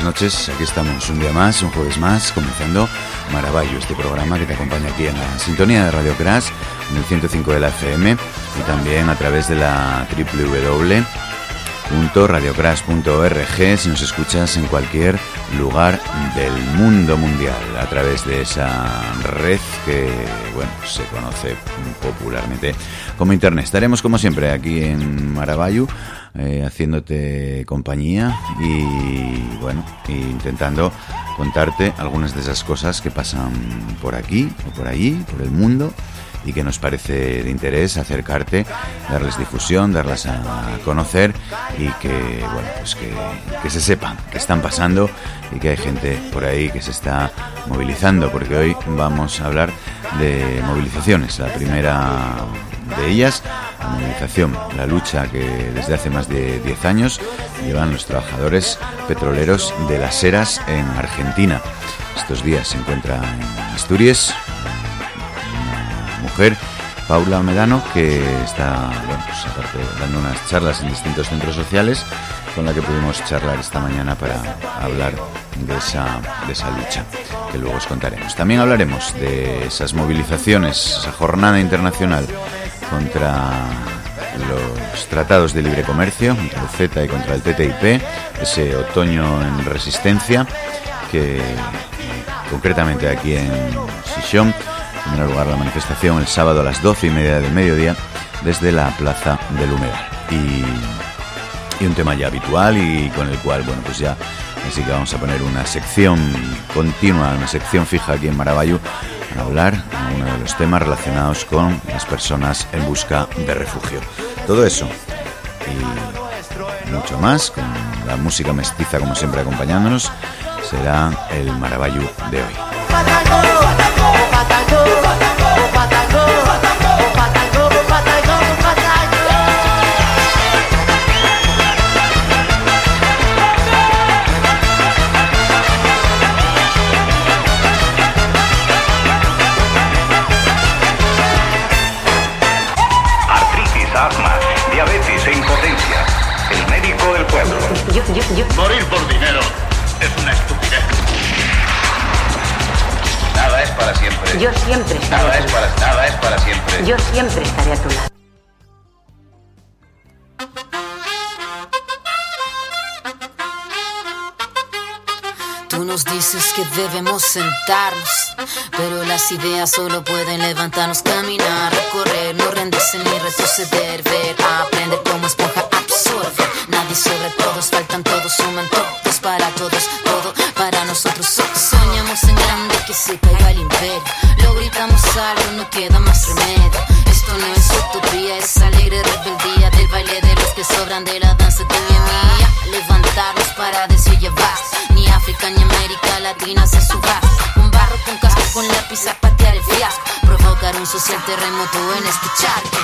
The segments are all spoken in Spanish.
noches, aquí estamos un día más, un jueves más, comenzando Maravallo, este programa que te acompaña aquí en la sintonía de Radio Crash, en el 105 de la FM y también a través de la www.radiocrash.org si nos escuchas en cualquier lugar del mundo mundial, a través de esa red que, bueno, se conoce popularmente como Internet. Estaremos como siempre aquí en Maravallo, haciéndote compañía y, bueno, intentando contarte algunas de esas cosas que pasan por aquí o por allí, por el mundo, y que nos parece de interés acercarte, darles difusión, darlas a conocer y que, bueno, pues que se sepan que están pasando y que hay gente por ahí que se está movilizando, porque hoy vamos a hablar de movilizaciones. La primera de ellas, la movilización, la lucha que desde hace más de 10 años llevan los trabajadores petroleros de Las Heras en Argentina. Estos días se encuentra en Asturias una mujer, Paula Medano, que está, bueno, pues aparte dando unas charlas en distintos centros sociales, con la que pudimos charlar esta mañana para hablar de esa lucha, que luego os contaremos. También hablaremos de esas movilizaciones, esa jornada internacional contra los tratados de libre comercio, contra el CETA y contra el TTIP, ese otoño en resistencia, que concretamente aquí en Sisión tendrá lugar la manifestación el sábado a las 12:30 del mediodía desde la Plaza del Humedal. Y un tema ya habitual y con el cual, bueno, pues ya así que vamos a poner una sección continua, una sección fija aquí en Maravallo, a hablar de uno de los temas relacionados con las personas en busca de refugio. Todo eso y mucho más, con la música mestiza como siempre acompañándonos, será el Maravallo de hoy. Diabetes e impotencia. El médico del pueblo. Morir por dinero es una estupidez. Nada es para siempre. Yo siempre estaré Nada es para siempre. Yo siempre estaré a tu lado. Tú nos dices que debemos sentarnos, pero las ideas solo pueden levantarnos, caminar, recorrer, no rendirse ni retroceder, ver, aprender como esponja, absorber. Nadie sobre todos, faltan todos, suman todos para todos, todo para nosotros. Soñamos en grande, que se caiga el imperio, lo gritamos algo, no queda más remedio. Esto no es utopía, es alegre rebeldía del baile de los que sobran, de la danza de mi mía. Levantarnos para decir llevar, ni África ni América Latina se suba. Con barro, con casco, con lápiz a patear el fiasco, provocar un social terremoto en este charco.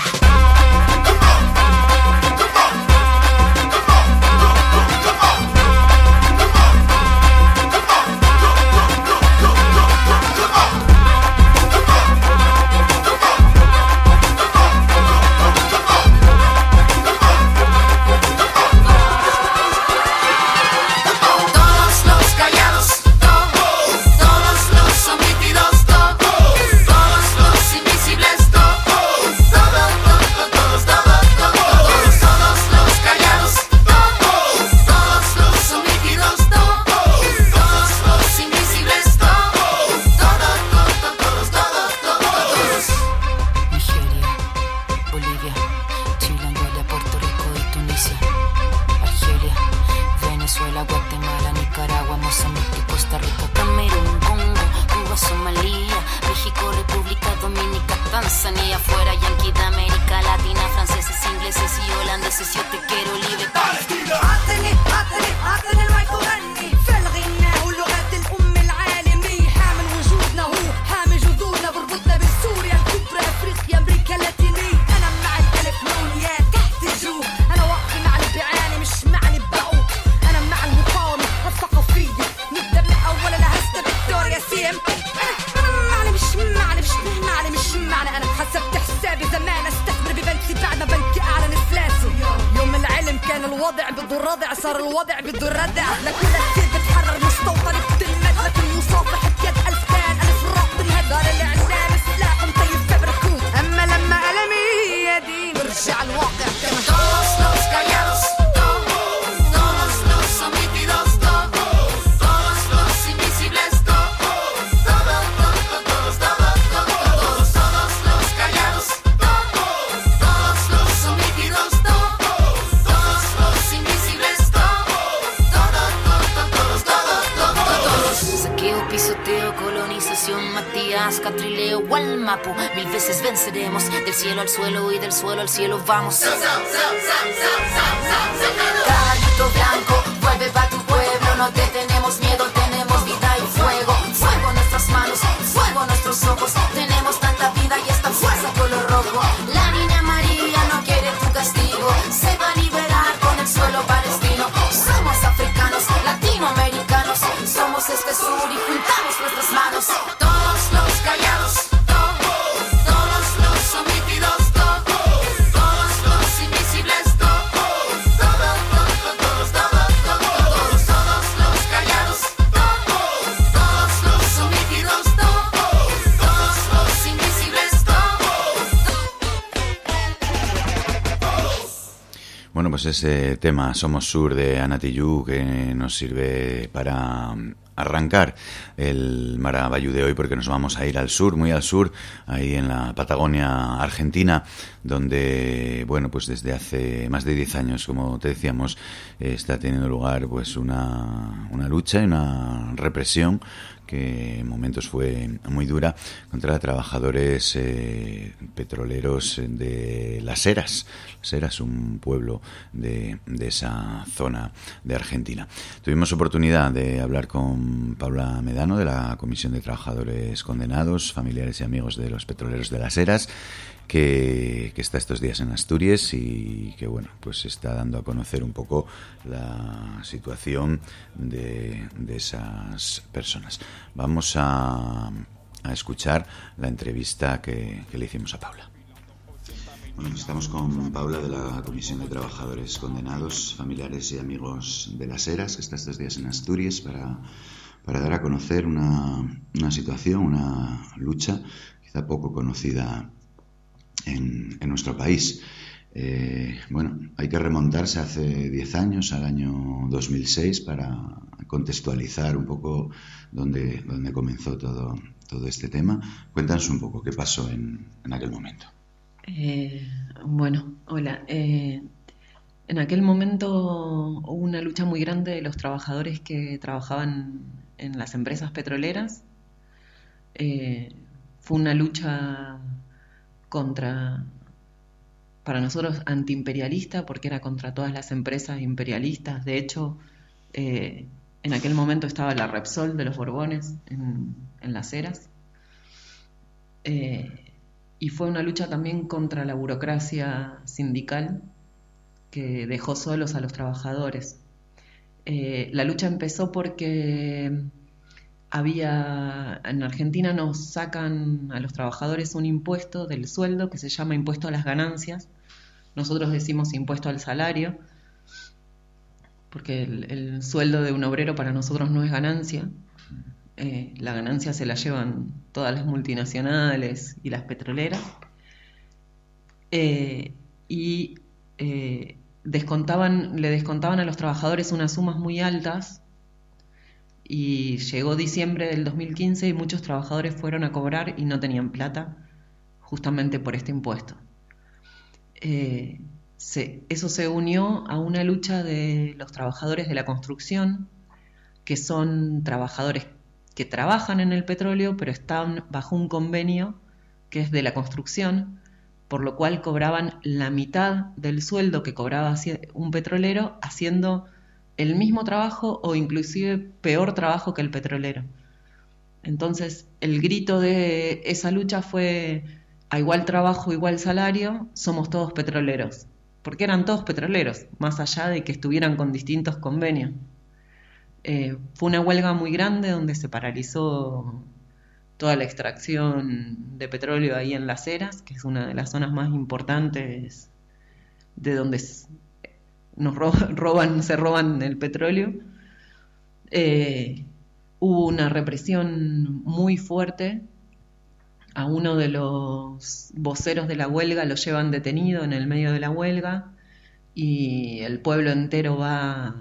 الوضع بده الرضع، صار الوضع بده الردع، لكل كثير بتحرر pisoteo, colonización, Matías, Catrileo, Gualmapu. 1000 veces venceremos, del cielo al suelo y del suelo al cielo vamos. Caballito blanco, vuelve pa' tu pueblo, no te tenemos miedo, tenemos vida y fuego. Fuego en nuestras manos, fuego en nuestros ojos, tenemos tanta vida y esta fuerza color rojo. La niña María no quiere tu castigo, se va a liberar con el suelo palestino. Somos africanos, latinoamericanos, somos este sur y juntamos nuestras manos. Todos los callados, todos los omitidos, todos los invisibles, todos los callados, todos los omitidos, todos los invisibles, Bueno, pues ese tema Somos Sur de Ana Tijoux, que nos sirve para arrancar el Marabayú de hoy, porque nos vamos a ir al sur, muy al sur, ahí en la Patagonia argentina, donde, bueno, pues desde hace más de 10 años, como te decíamos, está teniendo lugar pues una lucha y una represión que en momentos fue muy dura contra trabajadores petroleros de Las Heras. Las Heras, un pueblo de esa zona de Argentina. Tuvimos oportunidad de hablar con Paula Medano, de la Comisión de Trabajadores Condenados, familiares y amigos de los petroleros de Las Heras, que está estos días en Asturias y que, bueno, pues está dando a conocer un poco la situación de esas personas. Vamos a escuchar la entrevista que le hicimos a Paula. Bueno, estamos con Paula de la Comisión de Trabajadores Condenados, familiares y amigos de Las Heras, que está estos días en Asturias para dar a conocer una situación, una lucha quizá poco conocida en nuestro país. Bueno, hay que remontarse hace 10 años, al año 2006, para contextualizar un poco dónde comenzó todo este tema. Cuéntanos un poco qué pasó en aquel momento. Bueno, hola. En aquel momento hubo una lucha muy grande de los trabajadores que trabajaban en las empresas petroleras. Fue una lucha para nosotros antiimperialista, porque era contra todas las empresas imperialistas. De hecho, en aquel momento estaba la Repsol de los Borbones en Las Heras. Y fue una lucha también contra la burocracia sindical que dejó solos a los trabajadores. La lucha empezó porque en Argentina nos sacan a los trabajadores un impuesto del sueldo que se llama impuesto a las ganancias. Nosotros decimos impuesto al salario, porque el sueldo de un obrero para nosotros no es ganancia. La ganancia se la llevan todas las multinacionales y las petroleras. Le descontaban a los trabajadores unas sumas muy altas. Y llegó diciembre del 2015 y muchos trabajadores fueron a cobrar y no tenían plata, justamente por este impuesto. Eso se unió a una lucha de los trabajadores de la construcción, que son trabajadores que trabajan en el petróleo, pero están bajo un convenio que es de la construcción, por lo cual cobraban la mitad del sueldo que cobraba un petrolero haciendo el mismo trabajo o inclusive peor trabajo que el petrolero. Entonces el grito de esa lucha fue: a igual trabajo, igual salario, somos todos petroleros, porque eran todos petroleros, más allá de que estuvieran con distintos convenios. Fue una huelga muy grande donde se paralizó toda la extracción de petróleo ahí en Las Heras, que es una de las zonas más importantes de donde se roban el petróleo. Hubo una represión muy fuerte. A uno de los voceros de la huelga lo llevan detenido en el medio de la huelga y el pueblo entero va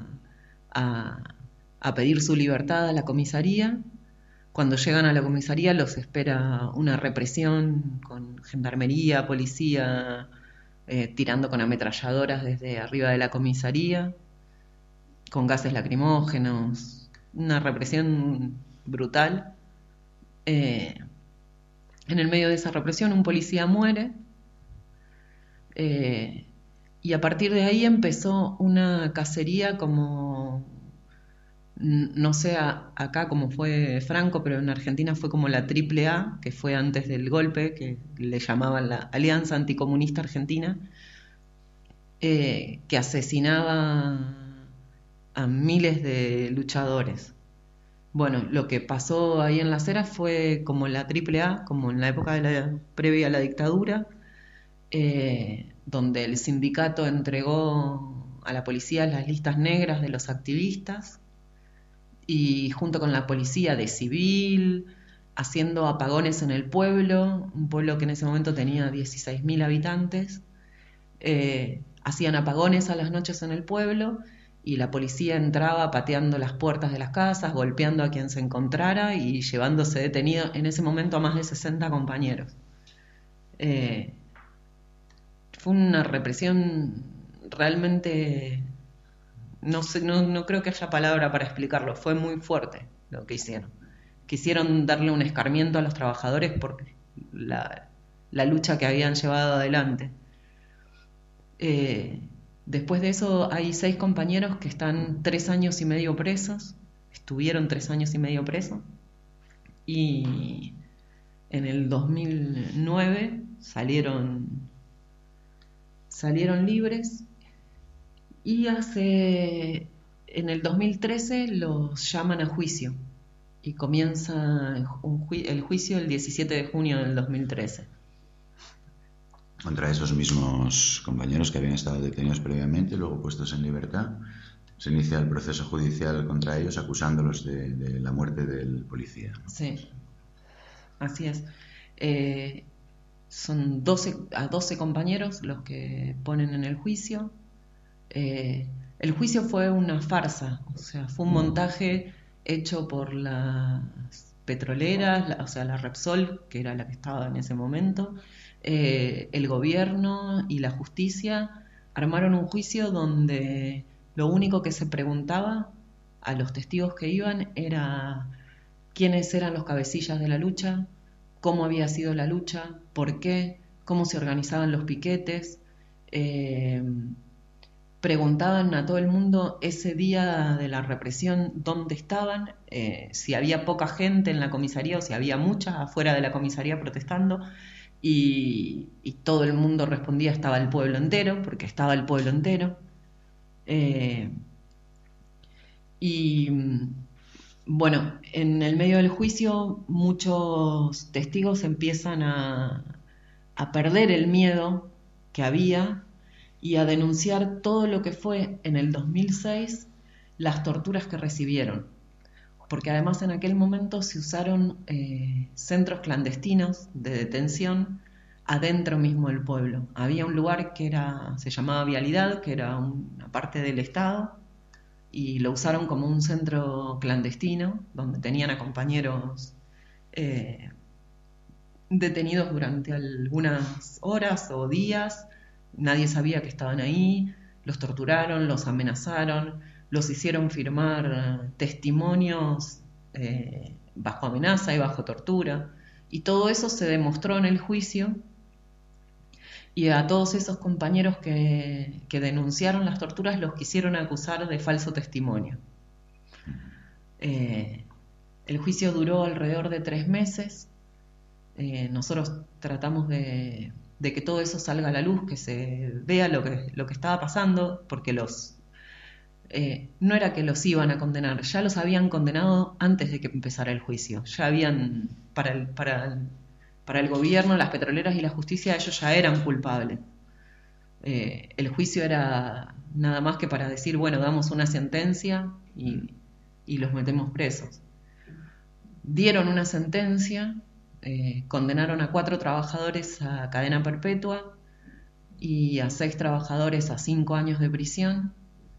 a pedir su libertad a la comisaría. Cuando llegan a la comisaría los espera una represión con gendarmería, policía, tirando con ametralladoras desde arriba de la comisaría, con gases lacrimógenos, una represión brutal. En el medio de esa represión un policía muere, y a partir de ahí empezó una cacería como, no sé acá como fue Franco, pero en Argentina fue como la AAA, que fue antes del golpe, que le llamaban la Alianza Anticomunista Argentina, que asesinaba a miles de luchadores. Bueno, lo que pasó ahí en Las Heras fue como la AAA, como en la época previa a la dictadura, donde el sindicato entregó a la policía las listas negras de los activistas, y junto con la policía de civil, haciendo apagones en el pueblo, un pueblo que en ese momento tenía 16.000 habitantes, hacían apagones a las noches en el pueblo, y la policía entraba pateando las puertas de las casas, golpeando a quien se encontrara y llevándose detenido en ese momento a más de 60 compañeros. Fue una represión realmente, no sé, no creo que haya palabra para explicarlo, fue muy fuerte lo que hicieron. Quisieron darle un escarmiento a los trabajadores por la lucha que habían llevado adelante. Después de eso hay 6 compañeros que están 3 años y medio presos, estuvieron 3 años y medio presos, y en el 2009 salieron libres, y en el 2013 los llaman a juicio, y comienza el juicio el 17 de junio del 2013. Contra esos mismos compañeros que habían estado detenidos previamente, luego puestos en libertad, se inicia el proceso judicial contra ellos, acusándolos de la muerte del policía. Sí, así es. Son 12 compañeros los que ponen en el juicio. El juicio fue una farsa, o sea, fue un montaje hecho por las petroleras, o sea, la Repsol, que era la que estaba en ese momento. El gobierno y la justicia armaron un juicio donde lo único que se preguntaba a los testigos que iban era quiénes eran los cabecillas de la lucha, cómo había sido la lucha, por qué, cómo se organizaban los piquetes. Preguntaban a todo el mundo ese día de la represión dónde estaban, si había poca gente en la comisaría o si había mucha afuera de la comisaría protestando. Y todo el mundo respondía estaba el pueblo entero, porque estaba el pueblo entero. Y bueno, en el medio del juicio muchos testigos empiezan a perder el miedo que había y a denunciar todo lo que fue en el 2006 las torturas que recibieron. Porque además en aquel momento se usaron centros clandestinos de detención adentro mismo del pueblo. Había un lugar que se llamaba Vialidad, que era una parte del Estado, y lo usaron como un centro clandestino, donde tenían a compañeros detenidos durante algunas horas o días. Nadie sabía que estaban ahí, los torturaron, los amenazaron, los hicieron firmar testimonios bajo amenaza y bajo tortura, y todo eso se demostró en el juicio, y a todos esos compañeros que denunciaron las torturas los quisieron acusar de falso testimonio. El juicio duró alrededor de 3 meses. Nosotros tratamos de que todo eso salga a la luz, que se vea lo que estaba pasando, porque no era que los iban a condenar, ya los habían condenado antes de que empezara el juicio. Ya habían, para el gobierno, las petroleras y la justicia, ellos ya eran culpables. El juicio era nada más que para decir, bueno, damos una sentencia y los metemos presos. Dieron una sentencia, condenaron a 4 trabajadores a cadena perpetua y a 6 trabajadores a 5 años de prisión.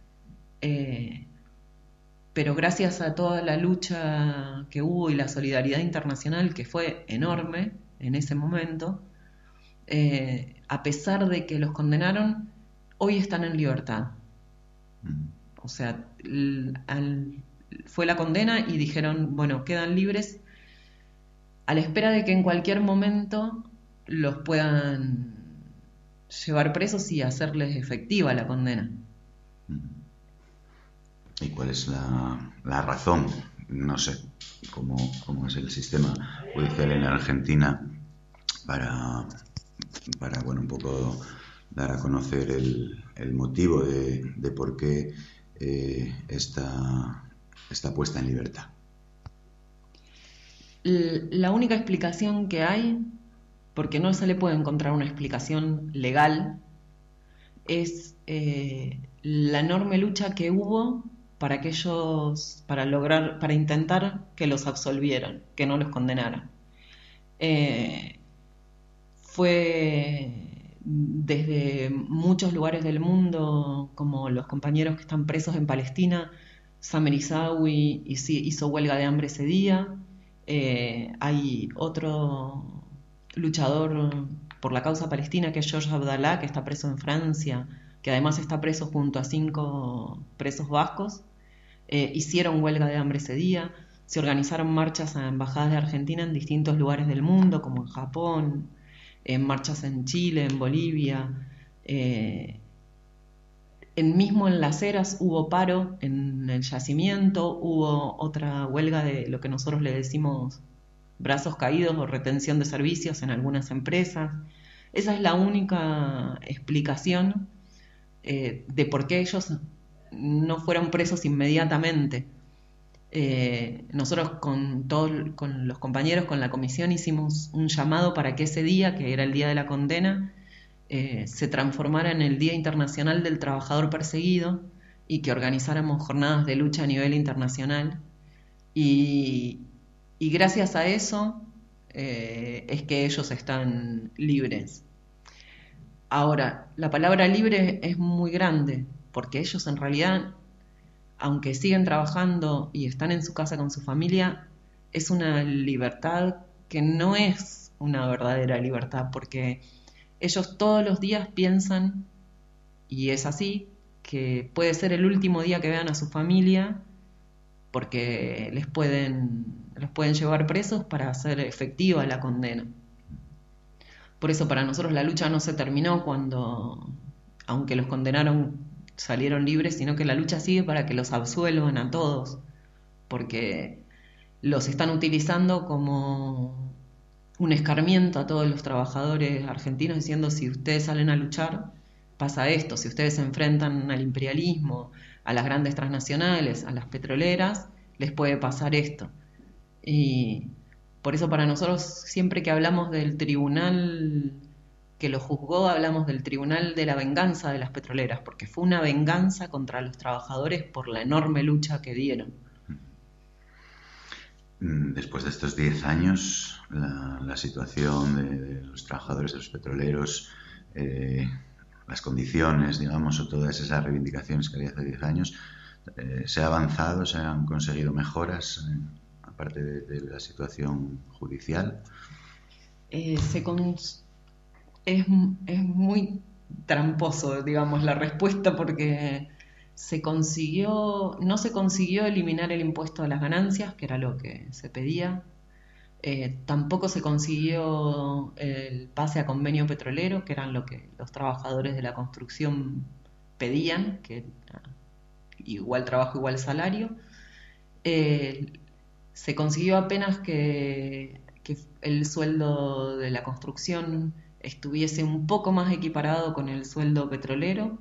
Pero gracias a toda la lucha que hubo y la solidaridad internacional, que fue enorme en ese momento, a pesar de que los condenaron, hoy están en libertad. O sea, fue la condena y dijeron, bueno, quedan libres. a la espera de que en cualquier momento los puedan llevar presos y hacerles efectiva la condena. ¿Y cuál es la razón? No sé cómo es el sistema judicial en Argentina para bueno, un poco dar a conocer el motivo de por qué está puesta en libertad. La única explicación que hay, porque no se le puede encontrar una explicación legal, es la enorme lucha que hubo para intentar que los absolvieran, que no los condenaran. Fue desde muchos lugares del mundo, como los compañeros que están presos en Palestina. Samer Issaoui hizo huelga de hambre ese día. Hay otro luchador por la causa palestina, que es George Abdallah, que está preso en Francia, que además está preso junto a 5 presos vascos. Hicieron huelga de hambre ese día. Se organizaron marchas a embajadas de Argentina en distintos lugares del mundo, como en Japón, marchas en Chile, en Bolivia. Mismo en Las Heras hubo paro en el yacimiento, hubo otra huelga de lo que nosotros le decimos brazos caídos o retención de servicios en algunas empresas. Esa es la única explicación de por qué ellos no fueron presos inmediatamente. Nosotros con los compañeros, con la comisión, hicimos un llamado para que ese día, que era el día de la condena, se transformara en el Día Internacional del Trabajador Perseguido y que organizáramos jornadas de lucha a nivel internacional. Y gracias a eso es que ellos están libres. Ahora, la palabra libre es muy grande, porque ellos en realidad, aunque siguen trabajando y están en su casa con su familia, es una libertad que no es una verdadera libertad, porque ellos todos los días piensan, y es así, que puede ser el último día que vean a su familia, porque los pueden llevar presos para hacer efectiva la condena. Por eso para nosotros la lucha no se terminó cuando, aunque los condenaron, salieron libres, sino que la lucha sigue para que los absuelvan a todos, porque los están utilizando como un escarmiento a todos los trabajadores argentinos, diciendo: si ustedes salen a luchar, pasa esto; si ustedes se enfrentan al imperialismo, a las grandes transnacionales, a las petroleras, les puede pasar esto. Y por eso para nosotros, siempre que hablamos del tribunal que lo juzgó, hablamos del tribunal de la venganza de las petroleras, porque fue una venganza contra los trabajadores por la enorme lucha que dieron. Después de estos 10 años, la situación de los trabajadores de los petroleros, las condiciones, digamos, o todas esas reivindicaciones que había hace 10 años, ¿se ha avanzado, se han conseguido mejoras, aparte de la situación judicial? Es muy tramposo, digamos, la respuesta, porque no se consiguió eliminar el impuesto a las ganancias, que era lo que se pedía. Tampoco se consiguió el pase a convenio petrolero, que eran lo que los trabajadores de la construcción pedían, que igual trabajo, igual salario. Se consiguió apenas que el sueldo de la construcción estuviese un poco más equiparado con el sueldo petrolero,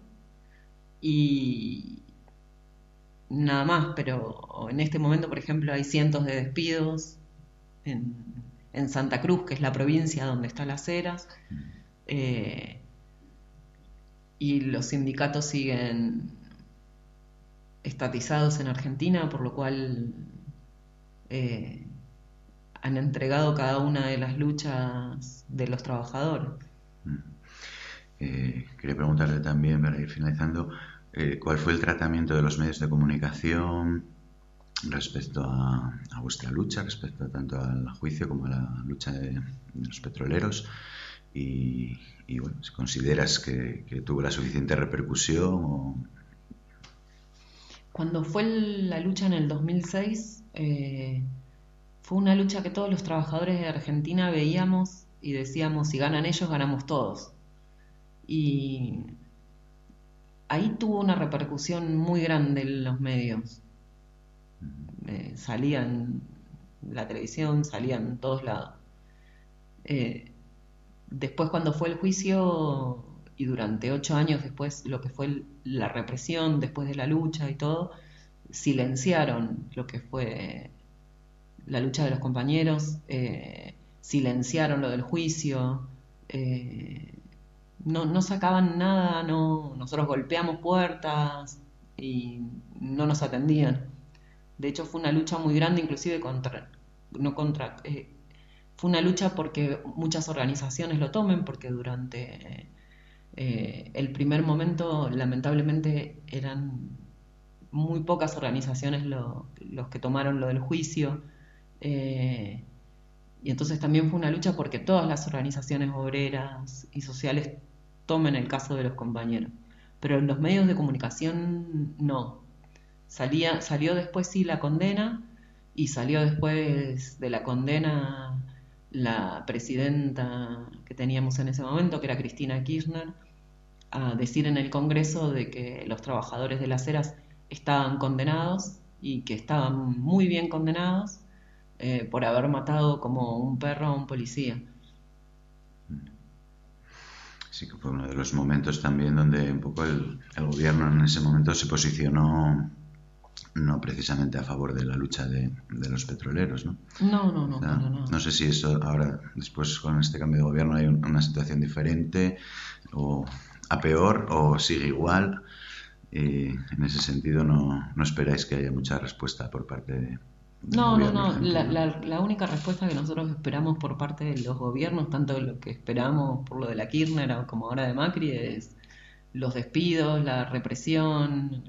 y nada más. Pero en este momento, por ejemplo, hay cientos de despidos en Santa Cruz, que es la provincia donde está Las Heras, y los sindicatos siguen estatizados en Argentina, por lo cual han entregado cada una de las luchas de los trabajadores. Quería preguntarle también, para ir finalizando, ¿cuál fue el tratamiento de los medios de comunicación respecto a vuestra lucha, respecto tanto al juicio como a la lucha de los petroleros? Y bueno, si consideras que tuvo la suficiente repercusión o... Cuando fue la lucha en el 2006, fue una lucha que todos los trabajadores de Argentina veíamos y decíamos, si ganan ellos, ganamos todos. Y ahí tuvo una repercusión muy grande en los medios. Salía en la televisión, salía en todos lados. Después, cuando fue el juicio, y durante 8 años después, lo que fue la represión, después de la lucha y todo, silenciaron lo que fue la lucha de los compañeros, silenciaron lo del juicio, no sacaban nada, nosotros golpeamos puertas y no nos atendían. De hecho, fue una lucha muy grande, inclusive fue una lucha porque muchas organizaciones lo tomen, porque durante el primer momento, lamentablemente, eran muy pocas organizaciones los que tomaron lo del juicio, y entonces también fue una lucha porque todas las organizaciones obreras y sociales tomen el caso de los compañeros, pero en los medios de comunicación no. Salió después sí la condena, y salió después de la condena la presidenta que teníamos en ese momento, que era Cristina Kirchner, a decir en el Congreso de que los trabajadores de las Heras estaban condenados, y que estaban muy bien condenados, por haber matado como un perro a un policía. Sí, que fue uno de los momentos también donde un poco el gobierno en ese momento se posicionó no precisamente a favor de la lucha de los petroleros, ¿no? No. No sé si eso ahora, después con este cambio de gobierno, hay una situación diferente, o a peor, o sigue igual. En ese sentido, no esperáis que haya mucha respuesta por parte de... No. La única respuesta que nosotros esperamos por parte de los gobiernos, tanto lo que esperamos por lo de la Kirchner como ahora de Macri, es los despidos, la represión,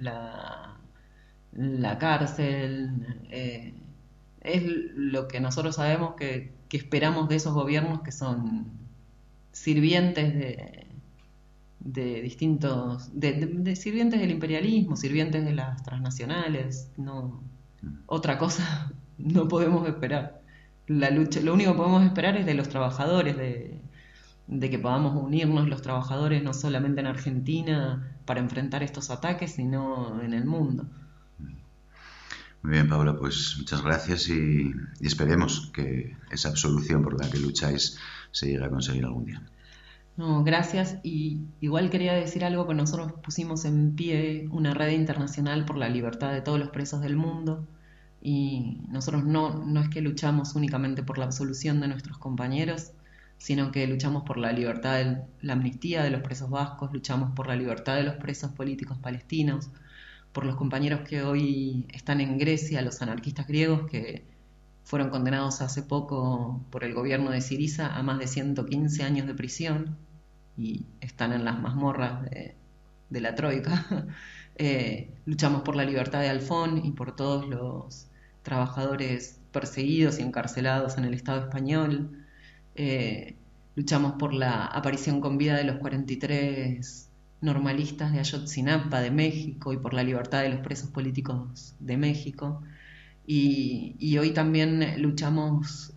la cárcel. Es lo que nosotros sabemos que esperamos de esos gobiernos, que son sirvientes de distintos, de sirvientes del imperialismo, sirvientes de las transnacionales. Otra cosa no podemos esperar. La lucha, lo único que podemos esperar es de los trabajadores, de que podamos unirnos los trabajadores, no solamente en Argentina para enfrentar estos ataques, sino en el mundo. Muy bien, Paula, pues muchas gracias, y esperemos que esa absolución por la que lucháis se llegue a conseguir algún día. No, gracias. Y igual quería decir algo, que nosotros pusimos en pie una red internacional por la libertad de todos los presos del mundo, y nosotros no es que luchamos únicamente por la absolución de nuestros compañeros, sino que luchamos por la libertad, la amnistía de los presos vascos, luchamos por la libertad de los presos políticos palestinos, por los compañeros que hoy están en Grecia, los anarquistas griegos que fueron condenados hace poco por el gobierno de Syriza a más de 115 años de prisión y están en las mazmorras de la Troika. Luchamos por la libertad de Alfón y por todos los trabajadores perseguidos y encarcelados en el Estado español. Luchamos por la aparición con vida de los 43 normalistas de Ayotzinapa de México y por la libertad de los presos políticos de México. Y hoy también luchamos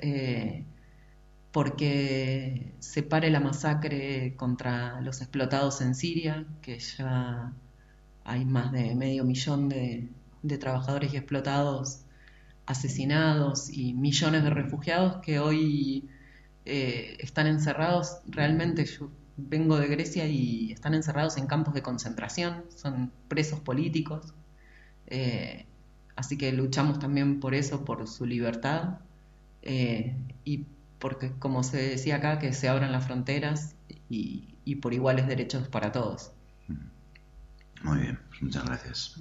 porque se pare la masacre contra los explotados en Siria, que ya hay más de 500.000 de trabajadores y explotados asesinados, y millones de refugiados que hoy están encerrados. Realmente yo vengo de Grecia y están encerrados en campos de concentración, son presos políticos, así que luchamos también por eso, por su libertad, y porque, como se decía acá, que se abran las fronteras y por iguales derechos para todos. Muy bien, pues muchas gracias.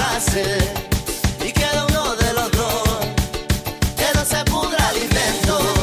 Y queda uno de los dos, que no se pudra el intento.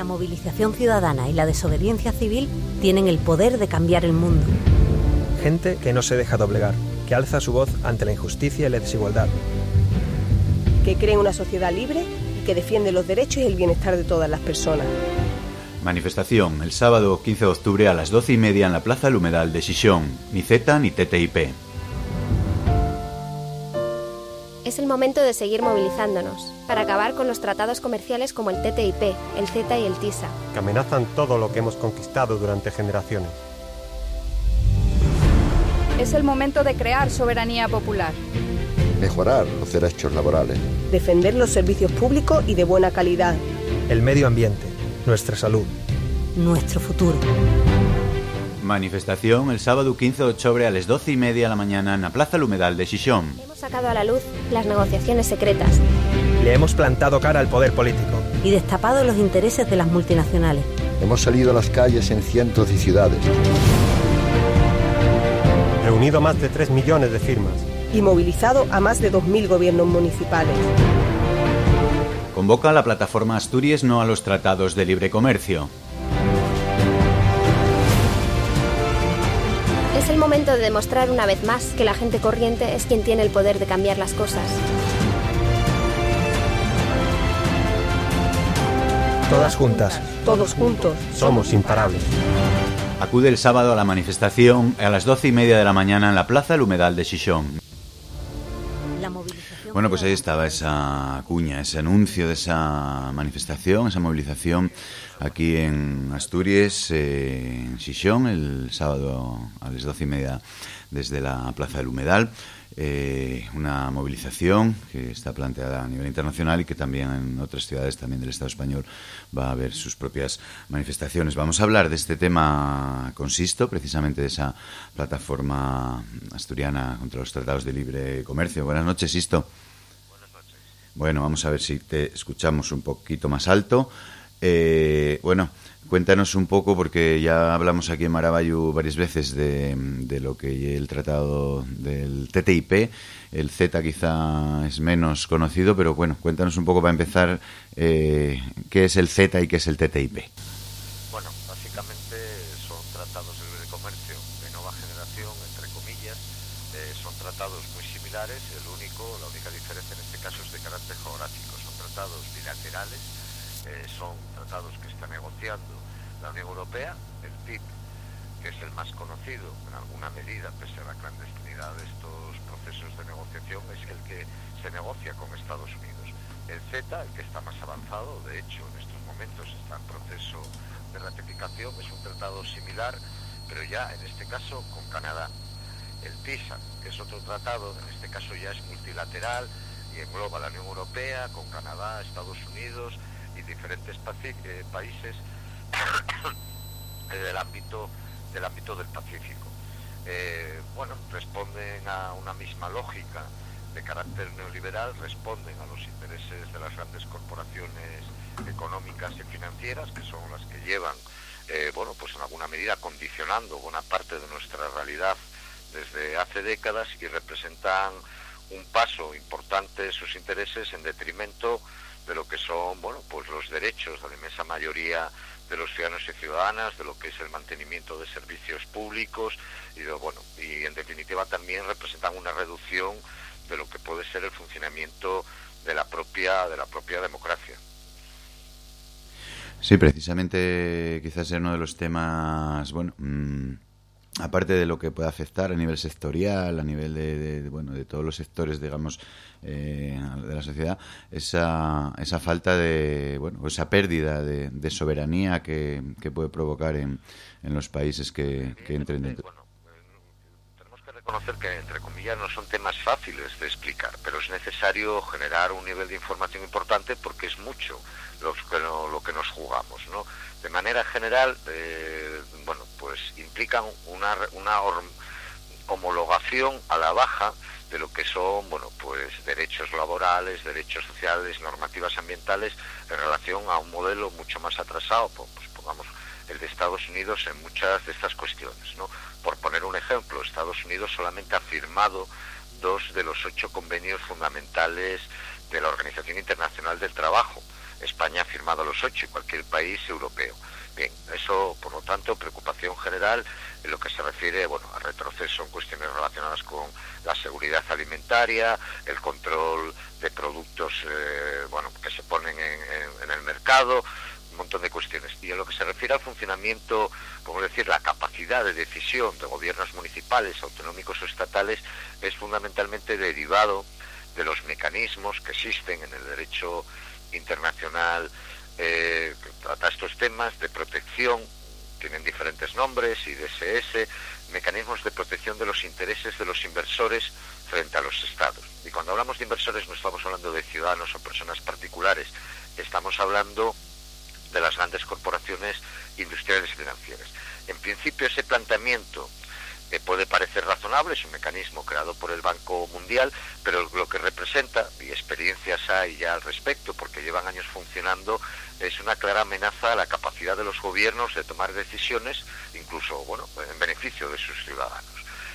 movilización ciudadana y la desobediencia civil tienen el poder de cambiar el mundo. Gente que no se deja doblegar, que alza su voz ante la injusticia y la desigualdad. Que cree en una sociedad libre y que defiende los derechos y el bienestar de todas las personas. Manifestación el sábado 15 de octubre a las 12:30 en la Plaza El Humedal de Xixón. Ni Z ni TTIP. Es el momento de seguir movilizándonos para acabar con los tratados comerciales como el TTIP, el CETA y el TISA, que amenazan todo lo que hemos conquistado durante generaciones. Es el momento de crear soberanía popular. Mejorar los derechos laborales. Defender los servicios públicos y de buena calidad. El medio ambiente, nuestra salud. Nuestro futuro. Manifestación el sábado 15 de octubre a las 12:30 de la mañana en la Plaza El Humedal de Xixón. Hemos sacado a la luz las negociaciones secretas. Le hemos plantado cara al poder político. Y destapado los intereses de las multinacionales. Hemos salido a las calles en cientos de ciudades. Reunido más de 3 millones de firmas. Y movilizado a más de 2.000 gobiernos municipales. Convoca la plataforma Asturias No a los Tratados de Libre Comercio. Es el momento de demostrar una vez más que la gente corriente es quien tiene el poder de cambiar las cosas. Todas juntas. Todos juntos. Somos imparables. Acude el sábado a la manifestación a las 12:30 de la mañana en la Plaza El Humedal de Xixón. Bueno, pues ahí estaba esa cuña, ese anuncio de esa manifestación, esa movilización aquí en Asturias, en Xixón, el sábado a las 12:30 desde la Plaza del Humedal. Una movilización que está planteada a nivel internacional y que también en otras ciudades también del Estado español va a haber sus propias manifestaciones. Vamos a hablar de este tema con Sisto, precisamente de esa plataforma asturiana contra los tratados de libre comercio. Buenas noches, Sisto. Buenas noches. Bueno, vamos a ver si te escuchamos un poquito más alto. Bueno, cuéntanos un poco, porque ya hablamos aquí en Maravallu varias veces de lo que el tratado del TTIP, el Z quizá es menos conocido, pero bueno, cuéntanos un poco para empezar qué es el Z y qué es el TTIP. Bueno, básicamente son tratados de libre comercio de nueva generación, entre comillas, son tratados muy similares, la única diferencia en este caso es de carácter geográfico, son tratados bilaterales. Son tratados que está negociando la Unión Europea, el TTIP, que es el más conocido en alguna medida, pese a la clandestinidad de estos procesos de negociación, es el que se negocia con Estados Unidos. El CETA, el que está más avanzado, de hecho en estos momentos está en proceso de ratificación, es un tratado similar, pero ya en este caso con Canadá. El TISA, que es otro tratado, en este caso ya es multilateral y engloba la Unión Europea, con Canadá, Estados Unidos y diferentes países del ámbito del Pacífico. Bueno, responden a una misma lógica de carácter neoliberal, responden a los intereses de las grandes corporaciones económicas y financieras, que son las que llevan, bueno, pues en alguna medida condicionando buena parte de nuestra realidad desde hace décadas, y representan un paso importante, sus intereses, en detrimento de lo que son, bueno, pues los derechos de la inmensa mayoría de los ciudadanos y ciudadanas, de lo que es el mantenimiento de servicios públicos y en definitiva también representan una reducción de lo que puede ser el funcionamiento de la propia democracia. Sí, precisamente quizás es uno de los temas, bueno, aparte de lo que puede afectar a nivel sectorial, a nivel de todos los sectores, digamos, de la sociedad, esa falta de, bueno, esa pérdida de soberanía que puede provocar en los países que entren dentro. Bueno, tenemos que reconocer que, entre comillas, no son temas fáciles de explicar, pero es necesario generar un nivel de información importante porque es mucho lo que nos jugamos, ¿no? De manera general, bueno, pues implican una homologación a la baja de lo que son, bueno, pues derechos laborales, derechos sociales, normativas ambientales en relación a un modelo mucho más atrasado, pues pongamos el de Estados Unidos en muchas de estas cuestiones, ¿no? Por poner un ejemplo, Estados Unidos solamente ha firmado 2 de los 8 convenios fundamentales de la Organización Internacional del Trabajo. España ha firmado los 8 y cualquier país europeo. Bien, eso, por lo tanto, preocupación general en lo que se refiere, bueno, al retroceso en cuestiones relacionadas con la seguridad alimentaria, el control de productos, bueno, que se ponen en el mercado, un montón de cuestiones. Y en lo que se refiere al funcionamiento, como decir, la capacidad de decisión de gobiernos municipales, autonómicos o estatales, es fundamentalmente derivado de los mecanismos que existen en el derecho internacional que trata estos temas de protección, tienen diferentes nombres, IDSS, mecanismos de protección de los intereses de los inversores frente a los estados. Y cuando hablamos de inversores no estamos hablando de ciudadanos o personas particulares, estamos hablando de las grandes corporaciones industriales y financieras. En principio ese planteamiento puede parecer razonable, es un mecanismo creado por el Banco Mundial, pero lo que representa, y experiencias hay ya al respecto, porque llevan años funcionando, es una clara amenaza a la capacidad de los gobiernos de tomar decisiones, incluso, bueno, en beneficio de sus ciudadanos.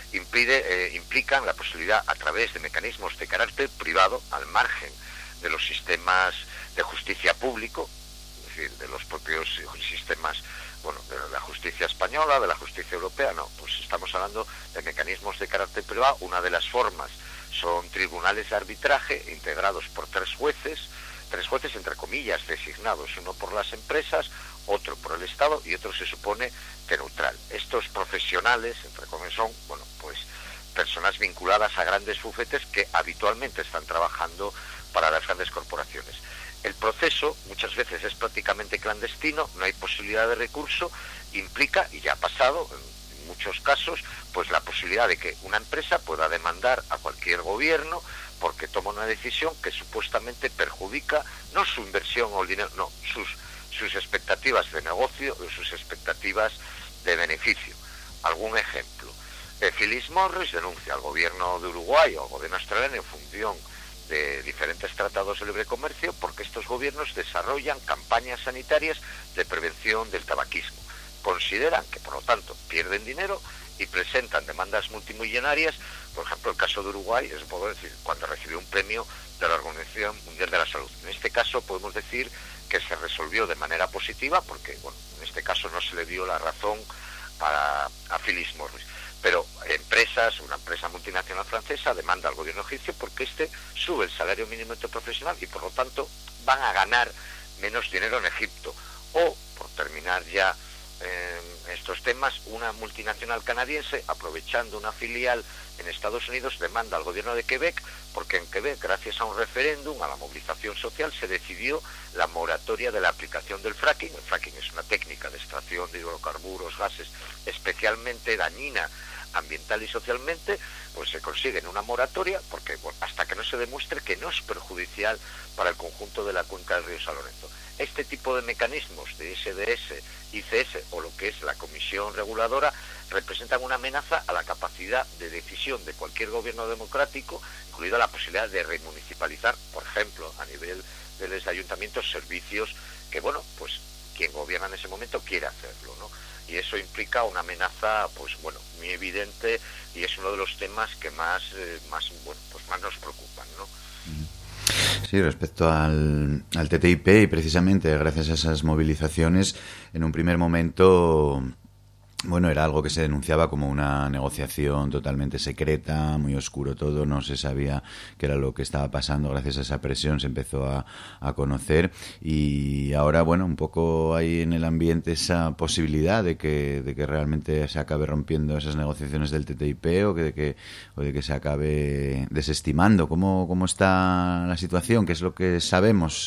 Implican la posibilidad, a través de mecanismos de carácter privado, al margen de los sistemas de justicia público, es decir, de los propios sistemas, bueno, de la justicia española, de la justicia europea, no, pues estamos hablando de mecanismos de carácter privado. Una de las formas son tribunales de arbitraje integrados por tres jueces entre comillas designados, uno por las empresas, otro por el Estado y otro se supone que neutral. Estos profesionales, entre comillas, son, bueno, pues personas vinculadas a grandes bufetes que habitualmente están trabajando para las grandes corporaciones. El proceso muchas veces es prácticamente clandestino, no hay posibilidad de recurso, implica, y ya ha pasado en muchos casos, pues la posibilidad de que una empresa pueda demandar a cualquier gobierno porque toma una decisión que supuestamente perjudica no su inversión o el dinero, no, sus expectativas de negocio o sus expectativas de beneficio. Algún ejemplo. Philip Morris denuncia al gobierno de Uruguay o al gobierno australiano en función de diferentes tratados de libre comercio porque estos gobiernos desarrollan campañas sanitarias de prevención del tabaquismo. Consideran que, por lo tanto, pierden dinero y presentan demandas multimillonarias. Por ejemplo, el caso de Uruguay es, puedo decir, cuando recibió un premio de la Organización Mundial de la Salud. En este caso podemos decir que se resolvió de manera positiva porque, bueno, en este caso no se le dio la razón a Philip Morris. Pero una empresa multinacional francesa demanda al gobierno egipcio porque sube el salario mínimo interprofesional y por lo tanto van a ganar menos dinero en Egipto. O, por terminar ya estos temas, una multinacional canadiense, aprovechando una filial en Estados Unidos, demanda al gobierno de Quebec porque en Quebec, gracias a un referéndum, a la movilización social, se decidió la moratoria de la aplicación del fracking. El fracking es una técnica de extracción de hidrocarburos, gases, especialmente dañina ambiental y socialmente, pues se consigue en una moratoria porque, bueno, hasta que no se demuestre que no es perjudicial para el conjunto de la cuenca del río San Lorenzo. Este tipo de mecanismos de SDS, ICS o lo que es la Comisión Reguladora representan una amenaza a la capacidad de decisión de cualquier gobierno democrático, incluida la posibilidad de remunicipalizar, por ejemplo, a nivel de los ayuntamientos, servicios que, bueno, pues quien gobierna en ese momento quiere hacerlo, ¿no? Y eso implica una amenaza, pues bueno, muy evidente y es uno de los temas que más nos preocupan, ¿no? Sí, respecto al TTIP y precisamente gracias a esas movilizaciones, en un primer momento, bueno, era algo que se denunciaba como una negociación totalmente secreta, muy oscuro todo, no se sabía qué era lo que estaba pasando. Gracias a esa presión se empezó a conocer y ahora, bueno, un poco hay en el ambiente esa posibilidad de que realmente se acabe rompiendo esas negociaciones del TTIP o de que se acabe desestimando. ¿Cómo está la situación? ¿Qué es lo que sabemos?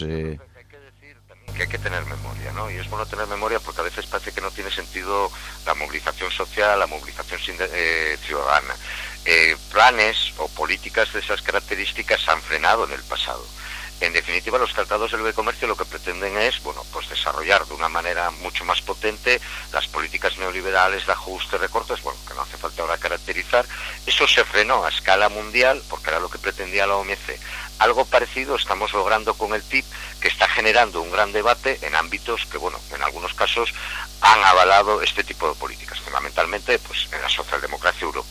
Que hay que tener memoria, ¿no? Y es bueno tener memoria porque a veces parece que no tiene sentido la movilización social, la movilización ciudadana. Planes o políticas de esas características se han frenado en el pasado. En definitiva, los tratados de libre comercio lo que pretenden es, bueno, pues desarrollar de una manera mucho más potente las políticas neoliberales de ajuste, recortes, bueno, que no hace falta ahora caracterizar. Eso se frenó a escala mundial porque era lo que pretendía la OMC. Algo parecido estamos logrando con el TTIP, que está generando un gran debate en ámbitos que, bueno, en algunos casos han avalado este tipo de políticas, fundamentalmente pues en la socialdemocracia europea.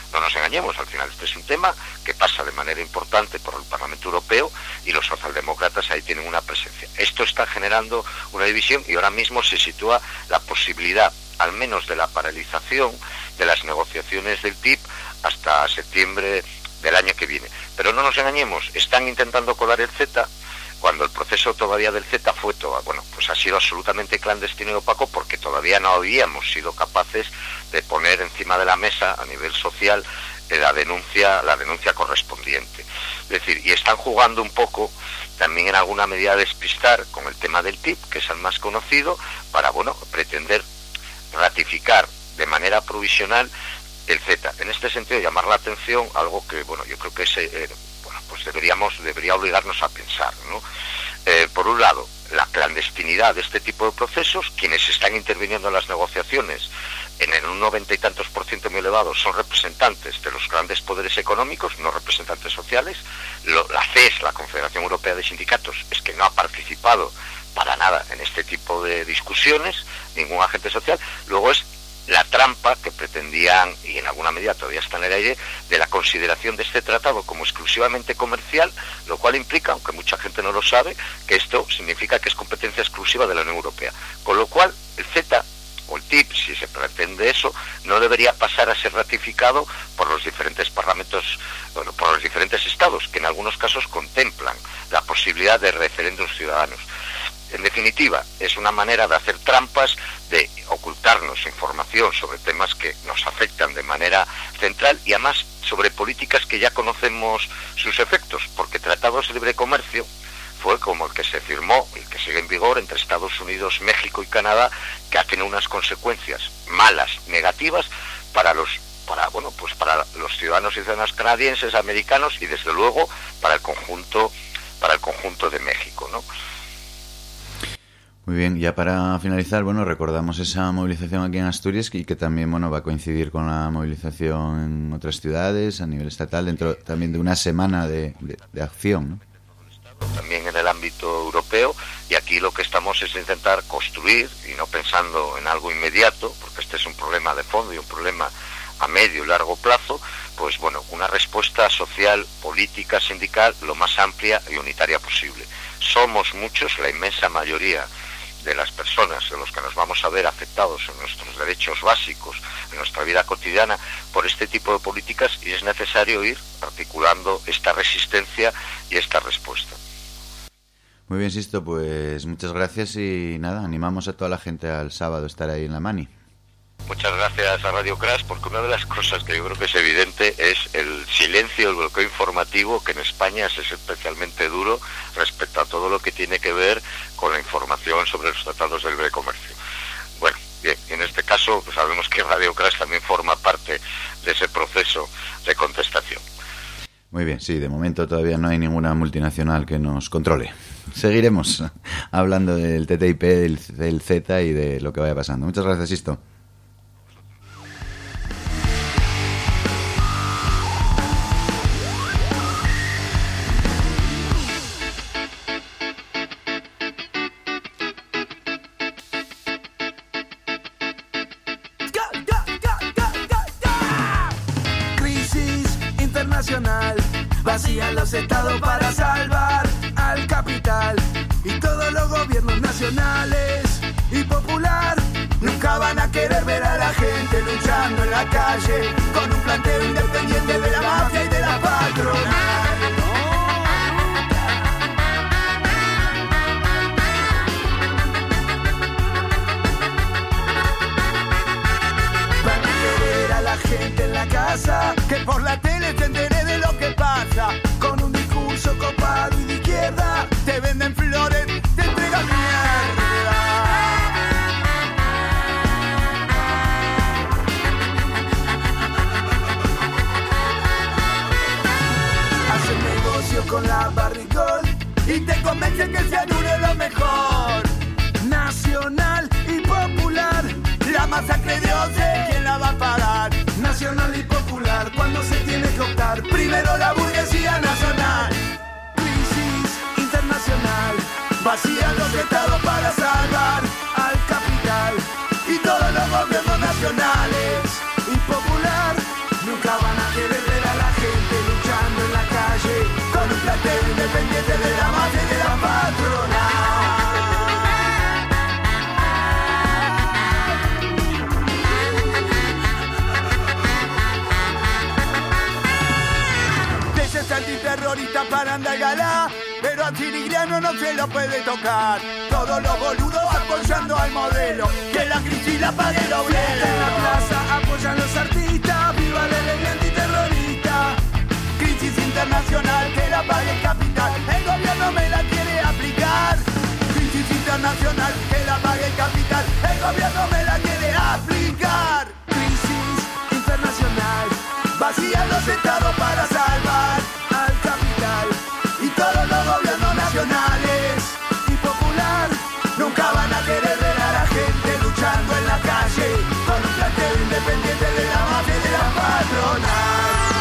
No nos engañemos, al final este es un tema que pasa de manera importante por el Parlamento Europeo y los socialdemócratas ahí tienen una presencia. Esto está generando una división y ahora mismo se sitúa la posibilidad, al menos de la paralización de las negociaciones del TTIP hasta septiembre del año que viene. Pero no nos engañemos, están intentando colar el CETA cuando el proceso todavía del CETA fue todo, pues ha sido absolutamente clandestino y opaco porque todavía no habíamos sido capaces de poner encima de la mesa a nivel social la denuncia correspondiente. Es decir, y están jugando un poco también en alguna medida a despistar con el tema del TTIP, que es el más conocido, para pretender ratificar de manera provisional el CETA. En este sentido, llamar la atención algo que, yo creo que pues debería obligarnos a pensar, ¿no? Por un lado, la clandestinidad de este tipo de procesos, quienes están interviniendo en las negociaciones, en un 90 y tantos % muy elevado, son representantes de los grandes poderes económicos, no representantes sociales. La CES, la Confederación Europea de Sindicatos, es que no ha participado para nada en este tipo de discusiones, ningún agente social. Luego es la trampa que pretendían, y en alguna medida todavía está en el aire, de la consideración de este tratado como exclusivamente comercial, lo cual implica, aunque mucha gente no lo sabe, que esto significa que es competencia exclusiva de la Unión Europea. Con lo cual, el CETA o el TTIP, si se pretende eso, no debería pasar a ser ratificado por los diferentes parlamentos, por los diferentes estados, que en algunos casos contemplan la posibilidad de referéndums ciudadanos. En definitiva, es una manera de hacer trampas, de ocultarnos información sobre temas que nos afectan de manera central y además sobre políticas que ya conocemos sus efectos, porque tratados de libre comercio fue como el que se firmó y que sigue en vigor entre Estados Unidos, México y Canadá, que ha tenido unas consecuencias malas, negativas para los ciudadanos y ciudadanas canadienses, americanos y desde luego para el conjunto de México, ¿no? Muy bien, ya para finalizar, recordamos esa movilización aquí en Asturias y que también, va a coincidir con la movilización en otras ciudades a nivel estatal dentro también de una semana de acción, ¿no? También en el ámbito europeo, y aquí lo que estamos es intentar construir, y no pensando en algo inmediato, porque este es un problema de fondo y un problema a medio y largo plazo, una respuesta social, política, sindical, lo más amplia y unitaria posible. Somos muchos, la inmensa mayoría de las personas de los que nos vamos a ver afectados en nuestros derechos básicos, en nuestra vida cotidiana, por este tipo de políticas, y es necesario ir articulando esta resistencia y esta respuesta. Muy bien, Sisto, pues muchas gracias y nada, animamos a toda la gente al sábado a estar ahí en la Mani. Muchas gracias a Radio Crash, porque una de las cosas que yo creo que es evidente es el silencio, el bloqueo informativo, que en España es especialmente duro respecto a todo lo que tiene que ver con la información sobre los tratados del libre comercio. Bueno, bien, en este caso sabemos que Radio Crash también forma parte de ese proceso de contestación. Muy bien, sí, de momento todavía no hay ninguna multinacional que nos controle. Seguiremos hablando del TTIP, del CETA y de lo que vaya pasando. Muchas gracias, Sisto. Vacían los estados para salvar al capital, y todos los gobiernos nacionales y popular nunca van a querer ver a la gente luchando en la calle con un planteo independiente de la mafia y de la patronal. Van a querer a la gente en la casa, que por la tele te enteré de lo que pasa. Con un discurso copado y de izquierda te venden flores, te entregan mierda. Hacen negocio con la Barrigold y te convencen que se anule lo mejor. Nacional y popular, la masacre de Ose, ¿quién la va a pagar? Nacional y popular, cuando se tiene que optar, primero la burguesía nacional. Crisis internacional, vacían los estados para salvar al capital, y todos los gobiernos nacionales y popular nunca van a paranda y galá, pero a Chirigliano no se lo puede tocar. Todos los boludos apoyando al modelo, que la crisis la pague el obrero. En la plaza apoyan los artistas, viva el elegante antiterrorista. Crisis internacional, que la pague el capital, el gobierno me la quiere aplicar. Crisis internacional, que la pague el capital, el gobierno me la quiere aplicar. Crisis internacional, vacían los estados para salvar al capital. Y todos los gobiernos nacionales y popular nunca van a querer ver a la gente luchando en la calle con un planteo independiente de la mafia y de la patronal.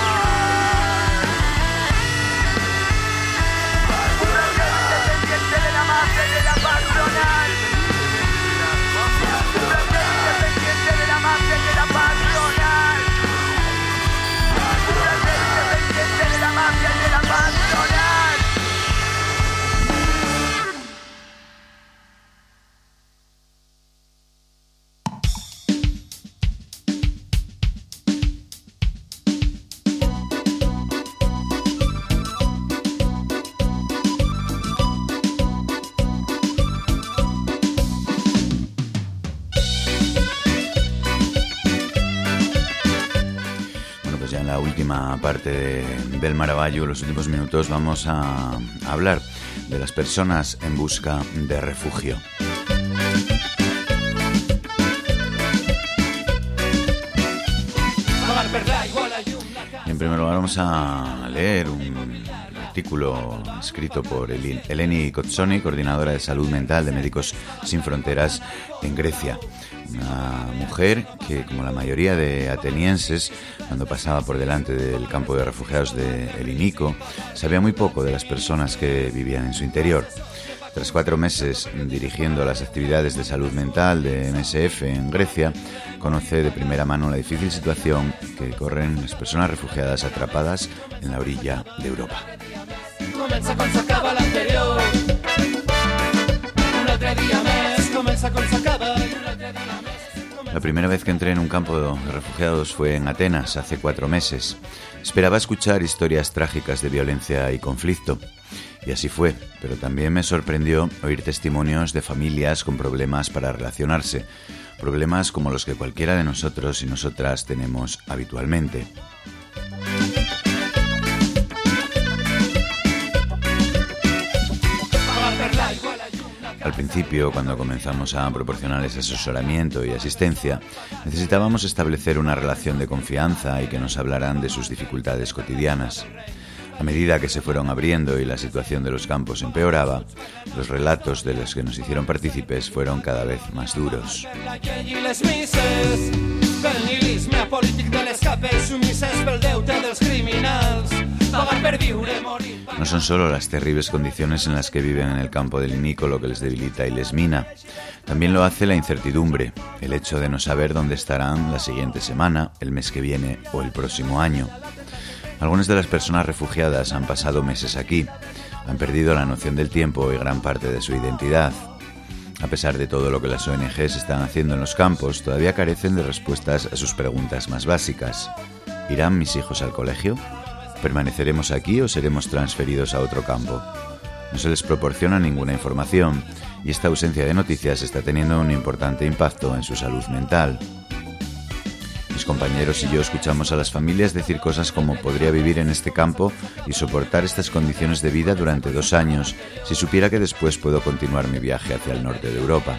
Parte del Maravallo, los últimos minutos vamos a hablar de las personas en busca de refugio. En primer lugar vamos a leer un artículo escrito por Eleni Kotsoni, coordinadora de salud mental de Médicos Sin Fronteras en Grecia. Una mujer que, como la mayoría de atenienses, cuando pasaba por delante del campo de refugiados de Elinico, sabía muy poco de las personas que vivían en su interior. Tras 4 meses dirigiendo las actividades de salud mental de MSF en Grecia, conoce de primera mano la difícil situación que corren las personas refugiadas atrapadas en la orilla de Europa. La primera vez que entré en un campo de refugiados fue en Atenas, hace 4 meses. Esperaba escuchar historias trágicas de violencia y conflicto. Y así fue, pero también me sorprendió oír testimonios de familias con problemas para relacionarse. Problemas como los que cualquiera de nosotros y nosotras tenemos habitualmente. Al principio, cuando comenzamos a proporcionarles asesoramiento y asistencia, necesitábamos establecer una relación de confianza y que nos hablaran de sus dificultades cotidianas. A medida que se fueron abriendo y la situación de los campos empeoraba, los relatos de los que nos hicieron partícipes fueron cada vez más duros. No son solo las terribles condiciones en las que viven en el campo del Elinico lo que les debilita y les mina. También lo hace la incertidumbre, el hecho de no saber dónde estarán la siguiente semana, el mes que viene o el próximo año. Algunas de las personas refugiadas han pasado meses aquí, han perdido la noción del tiempo y gran parte de su identidad. A pesar de todo lo que las ONGs están haciendo en los campos, todavía carecen de respuestas a sus preguntas más básicas. ¿Irán mis hijos al colegio? ¿Permaneceremos aquí o seremos transferidos a otro campo? No se les proporciona ninguna información y esta ausencia de noticias está teniendo un importante impacto en su salud mental. Mis compañeros y yo escuchamos a las familias decir cosas como podría vivir en este campo y soportar estas condiciones de vida durante 2 años si supiera que después puedo continuar mi viaje hacia el norte de Europa.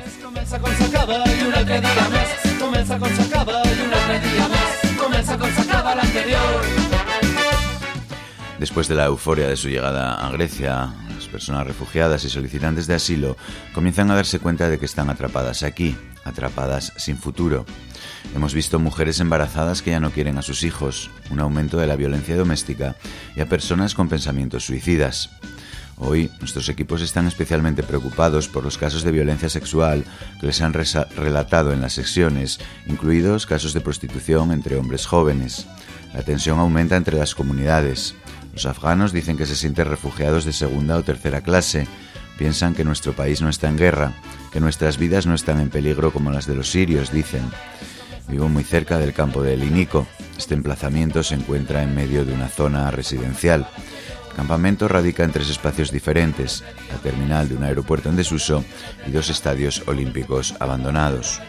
Después de la euforia de su llegada a Grecia, las personas refugiadas y solicitantes de asilo comienzan a darse cuenta de que están atrapadas aquí, atrapadas sin futuro. Hemos visto mujeres embarazadas que ya no quieren a sus hijos, un aumento de la violencia doméstica y a personas con pensamientos suicidas. Hoy, nuestros equipos están especialmente preocupados por los casos de violencia sexual que les han relatado en las sesiones, incluidos casos de prostitución entre hombres jóvenes. La tensión aumenta entre las comunidades. Los afganos dicen que se sienten refugiados de segunda o tercera clase. Piensan que nuestro país no está en guerra, que nuestras vidas no están en peligro como las de los sirios, dicen. Vivo muy cerca del campo de Elinico. Este emplazamiento se encuentra en medio de una zona residencial. El campamento radica en 3 espacios diferentes: la terminal de un aeropuerto en desuso y 2 estadios olímpicos abandonados.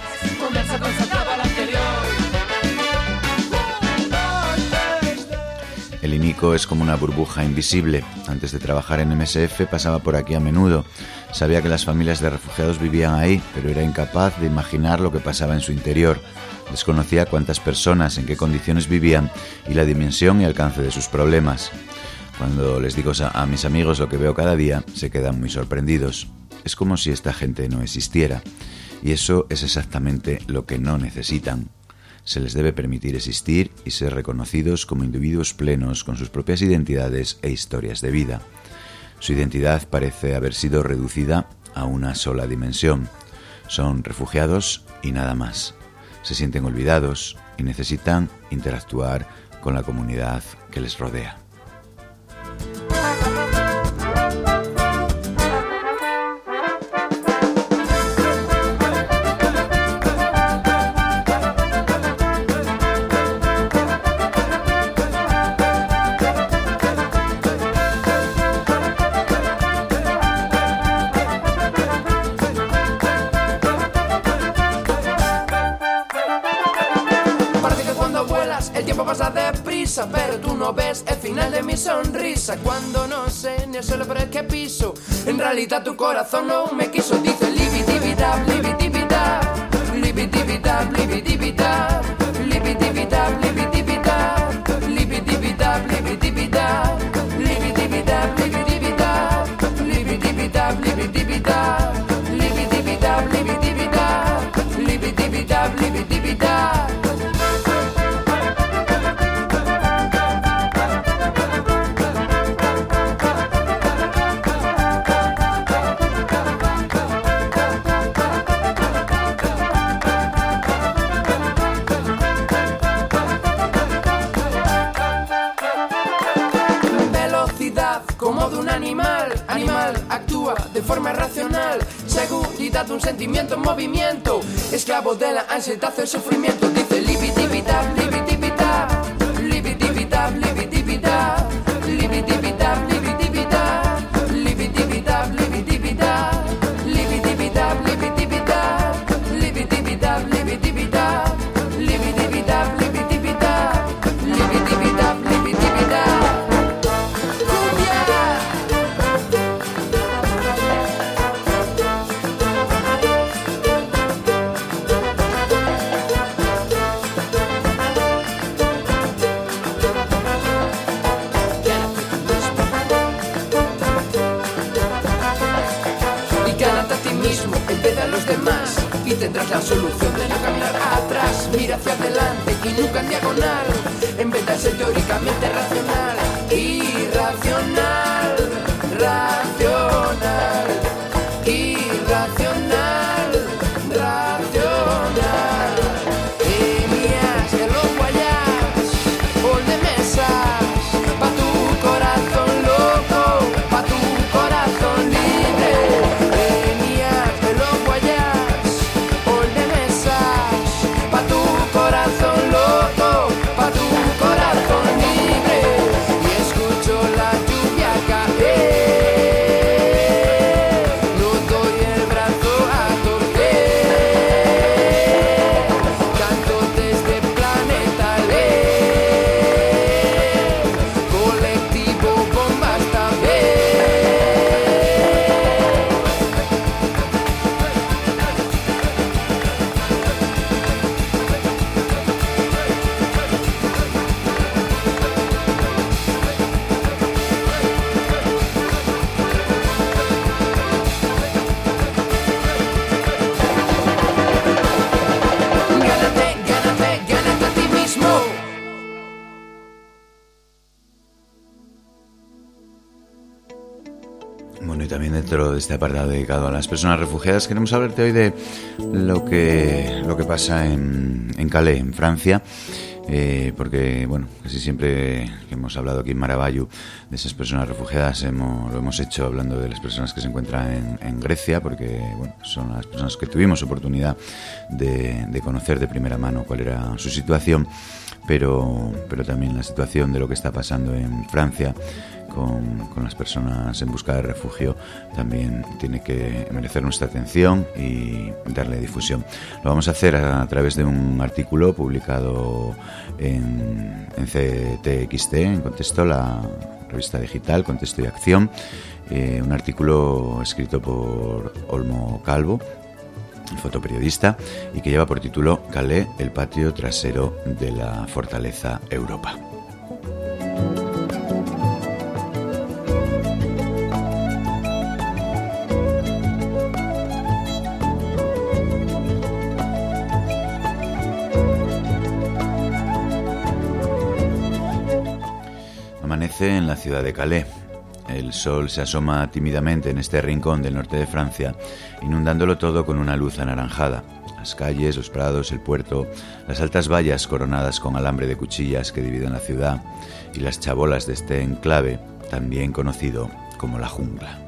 El INICO es como una burbuja invisible. Antes de trabajar en MSF pasaba por aquí a menudo. Sabía que las familias de refugiados vivían ahí, pero era incapaz de imaginar lo que pasaba en su interior. Desconocía cuántas personas, en qué condiciones vivían y la dimensión y alcance de sus problemas. Cuando les digo a mis amigos lo que veo cada día, se quedan muy sorprendidos. Es como si esta gente no existiera. Y eso es exactamente lo que no necesitan. Se les debe permitir existir y ser reconocidos como individuos plenos con sus propias identidades e historias de vida. Su identidad parece haber sido reducida a una sola dimensión. Son refugiados y nada más. Se sienten olvidados y necesitan interactuar con la comunidad que les rodea. Pero tú no ves el final de mi sonrisa. Cuando no sé ni el suelo por el que piso, en realidad tu corazón no me quiso. Dice libidibidab, libidibidab, libidibidab, libidibidab, libidibidab, libidibidab, libidibidab, libidibidab, libidibidab, libidibidab, libidibidab, libidibidab, libidibidab, libidibidab, libidibidab, libidibidab. De forma racional, seguridad, un sentimiento en movimiento, esclavo de la ansiedad, el sufrimiento. Dice libidibidab, libidibidab, libidibidab, libidibidab, libidibidab, libidibidab, libidibidab, libidibidab, libidibidab, libidibidab, libidibidab, libidibidab, libidibidab, libidibidab, libidibidab, libidibidab. Y tendrás la solución de no caminar atrás. Mira hacia adelante y nunca en diagonal. En vez de ser teóricamente racional, irracional, racional, irracional, racional. Líneas de los guayas, o de mesas, pa' tu corazón loco, pa' tu corazón libre. Líneas de los guayas, corazón loco, pa' tu corazón libre. Y escucho la lluvia caer, no doy el brazo a torcer, canto desde Planeta Ley, colectivo bombas también. Bueno, y también dentro de este apartado dedicado a las personas refugiadas queremos hablarte hoy de lo que pasa en Calais, en Francia, porque, bueno, casi siempre que hemos hablado aquí en Maravallu de esas personas refugiadas lo hemos hecho hablando de las personas que se encuentran en Grecia, porque, bueno, son las personas que tuvimos oportunidad de conocer de primera mano cuál era su situación. pero también la situación de lo que está pasando en Francia con las personas en busca de refugio también tiene que merecer nuestra atención y darle difusión. Lo vamos a hacer a través de un artículo publicado en CTXT, en Contexto, la revista digital Contexto y Acción, un artículo escrito por Olmo Calvo, fotoperiodista, y que lleva por título Calais, el patio trasero de la fortaleza Europa. Amanece en la ciudad de Calais. El sol se asoma tímidamente en este rincón del norte de Francia, inundándolo todo con una luz anaranjada. Las calles, los prados, el puerto, las altas vallas coronadas con alambre de cuchillas que dividen la ciudad y las chabolas de este enclave, también conocido como la jungla.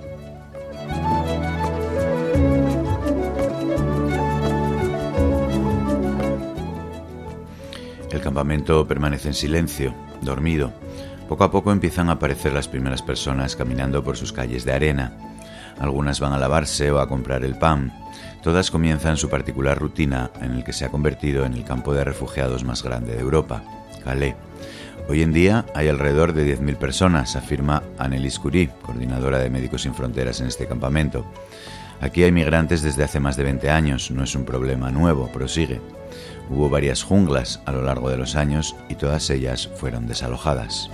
El campamento permanece en silencio, dormido. Poco a poco empiezan a aparecer las primeras personas caminando por sus calles de arena. Algunas van a lavarse o a comprar el pan. Todas comienzan su particular rutina en el que se ha convertido en el campo de refugiados más grande de Europa, Calais. Hoy en día hay alrededor de 10.000 personas, afirma Annelies Curie, coordinadora de Médicos Sin Fronteras en este campamento. Aquí hay migrantes desde hace más de 20 años, no es un problema nuevo, prosigue. Hubo varias junglas a lo largo de los años y todas ellas fueron desalojadas.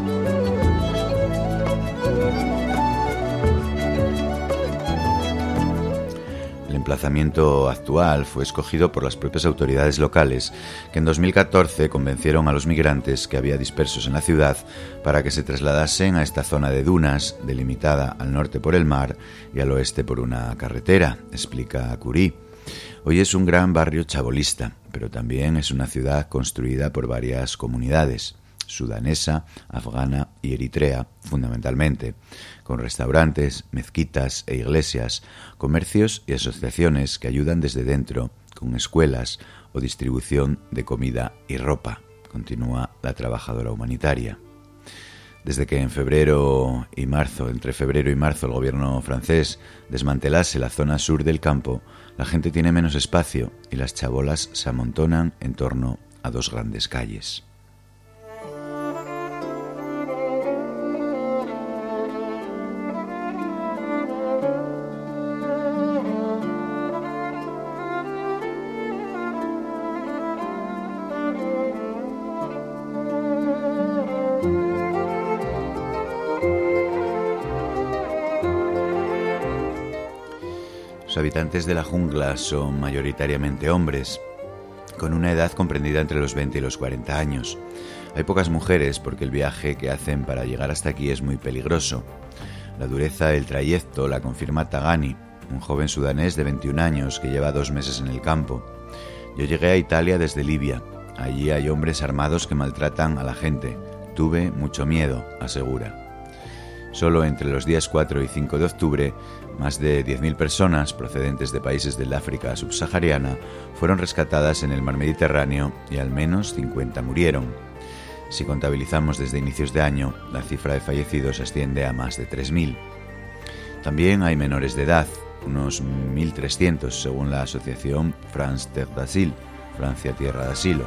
El emplazamiento actual fue escogido por las propias autoridades locales, que en 2014 convencieron a los migrantes que había dispersos en la ciudad para que se trasladasen a esta zona de dunas, delimitada al norte por el mar y al oeste por una carretera, explica Curie. Hoy es un gran barrio chabolista, pero también es una ciudad construida por varias comunidades, sudanesa, afgana y eritrea, fundamentalmente, con restaurantes, mezquitas e iglesias, comercios y asociaciones que ayudan desde dentro, con escuelas o distribución de comida y ropa, continúa la trabajadora humanitaria. Desde que entre febrero y marzo, el gobierno francés desmantelase la zona sur del campo, la gente tiene menos espacio y las chabolas se amontonan en torno a dos grandes calles. Los habitantes de la jungla son mayoritariamente hombres, con una edad comprendida entre los 20 y los 40 años. Hay pocas mujeres porque el viaje que hacen para llegar hasta aquí es muy peligroso. La dureza del trayecto la confirma Tagani, un joven sudanés de 21 años que lleva 2 meses en el campo. Yo llegué a Italia desde Libia. Allí hay hombres armados que maltratan a la gente. Tuve mucho miedo, asegura. Solo entre los días 4 y 5 de octubre, más de 10.000 personas procedentes de países del África subsahariana fueron rescatadas en el mar Mediterráneo y al menos 50 murieron. Si contabilizamos desde inicios de año, la cifra de fallecidos asciende a más de 3.000. También hay menores de edad, unos 1.300 según la asociación France Terre d'Asile, Francia Tierra de Asilo.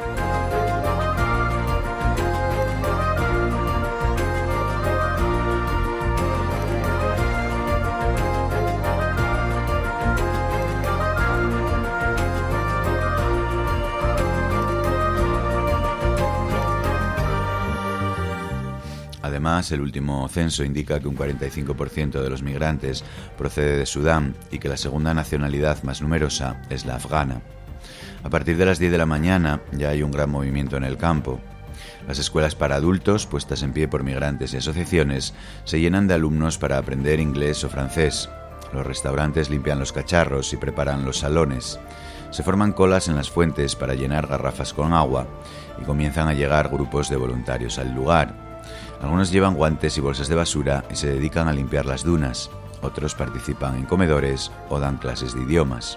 Además, el último censo indica que un 45% de los migrantes procede de Sudán y que la segunda nacionalidad más numerosa es la afgana. A partir de las 10 de la mañana ya hay un gran movimiento en el campo. Las escuelas para adultos, puestas en pie por migrantes y asociaciones, se llenan de alumnos para aprender inglés o francés. Los restaurantes limpian los cacharros y preparan los salones. Se forman colas en las fuentes para llenar garrafas con agua y comienzan a llegar grupos de voluntarios al lugar. Algunos llevan guantes y bolsas de basura y se dedican a limpiar las dunas. Otros participan en comedores o dan clases de idiomas.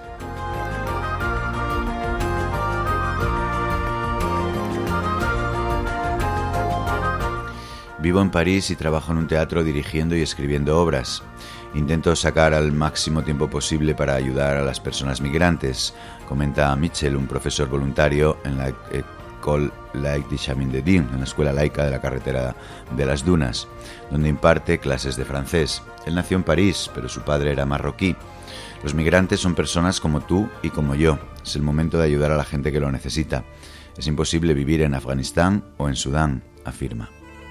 Vivo en París y trabajo en un teatro dirigiendo y escribiendo obras. Intento sacar al máximo tiempo posible para ayudar a las personas migrantes, comenta Michel, un profesor voluntario en la École Laïque du Chemin de Digne, en la escuela laica de la carretera de las Dunas, donde imparte clases de francés. Él nació en París, pero su padre era marroquí. Los migrantes son personas como tú y como yo. Es el momento de ayudar a la gente que lo necesita. Es imposible vivir en Afganistán o en Sudán, afirma.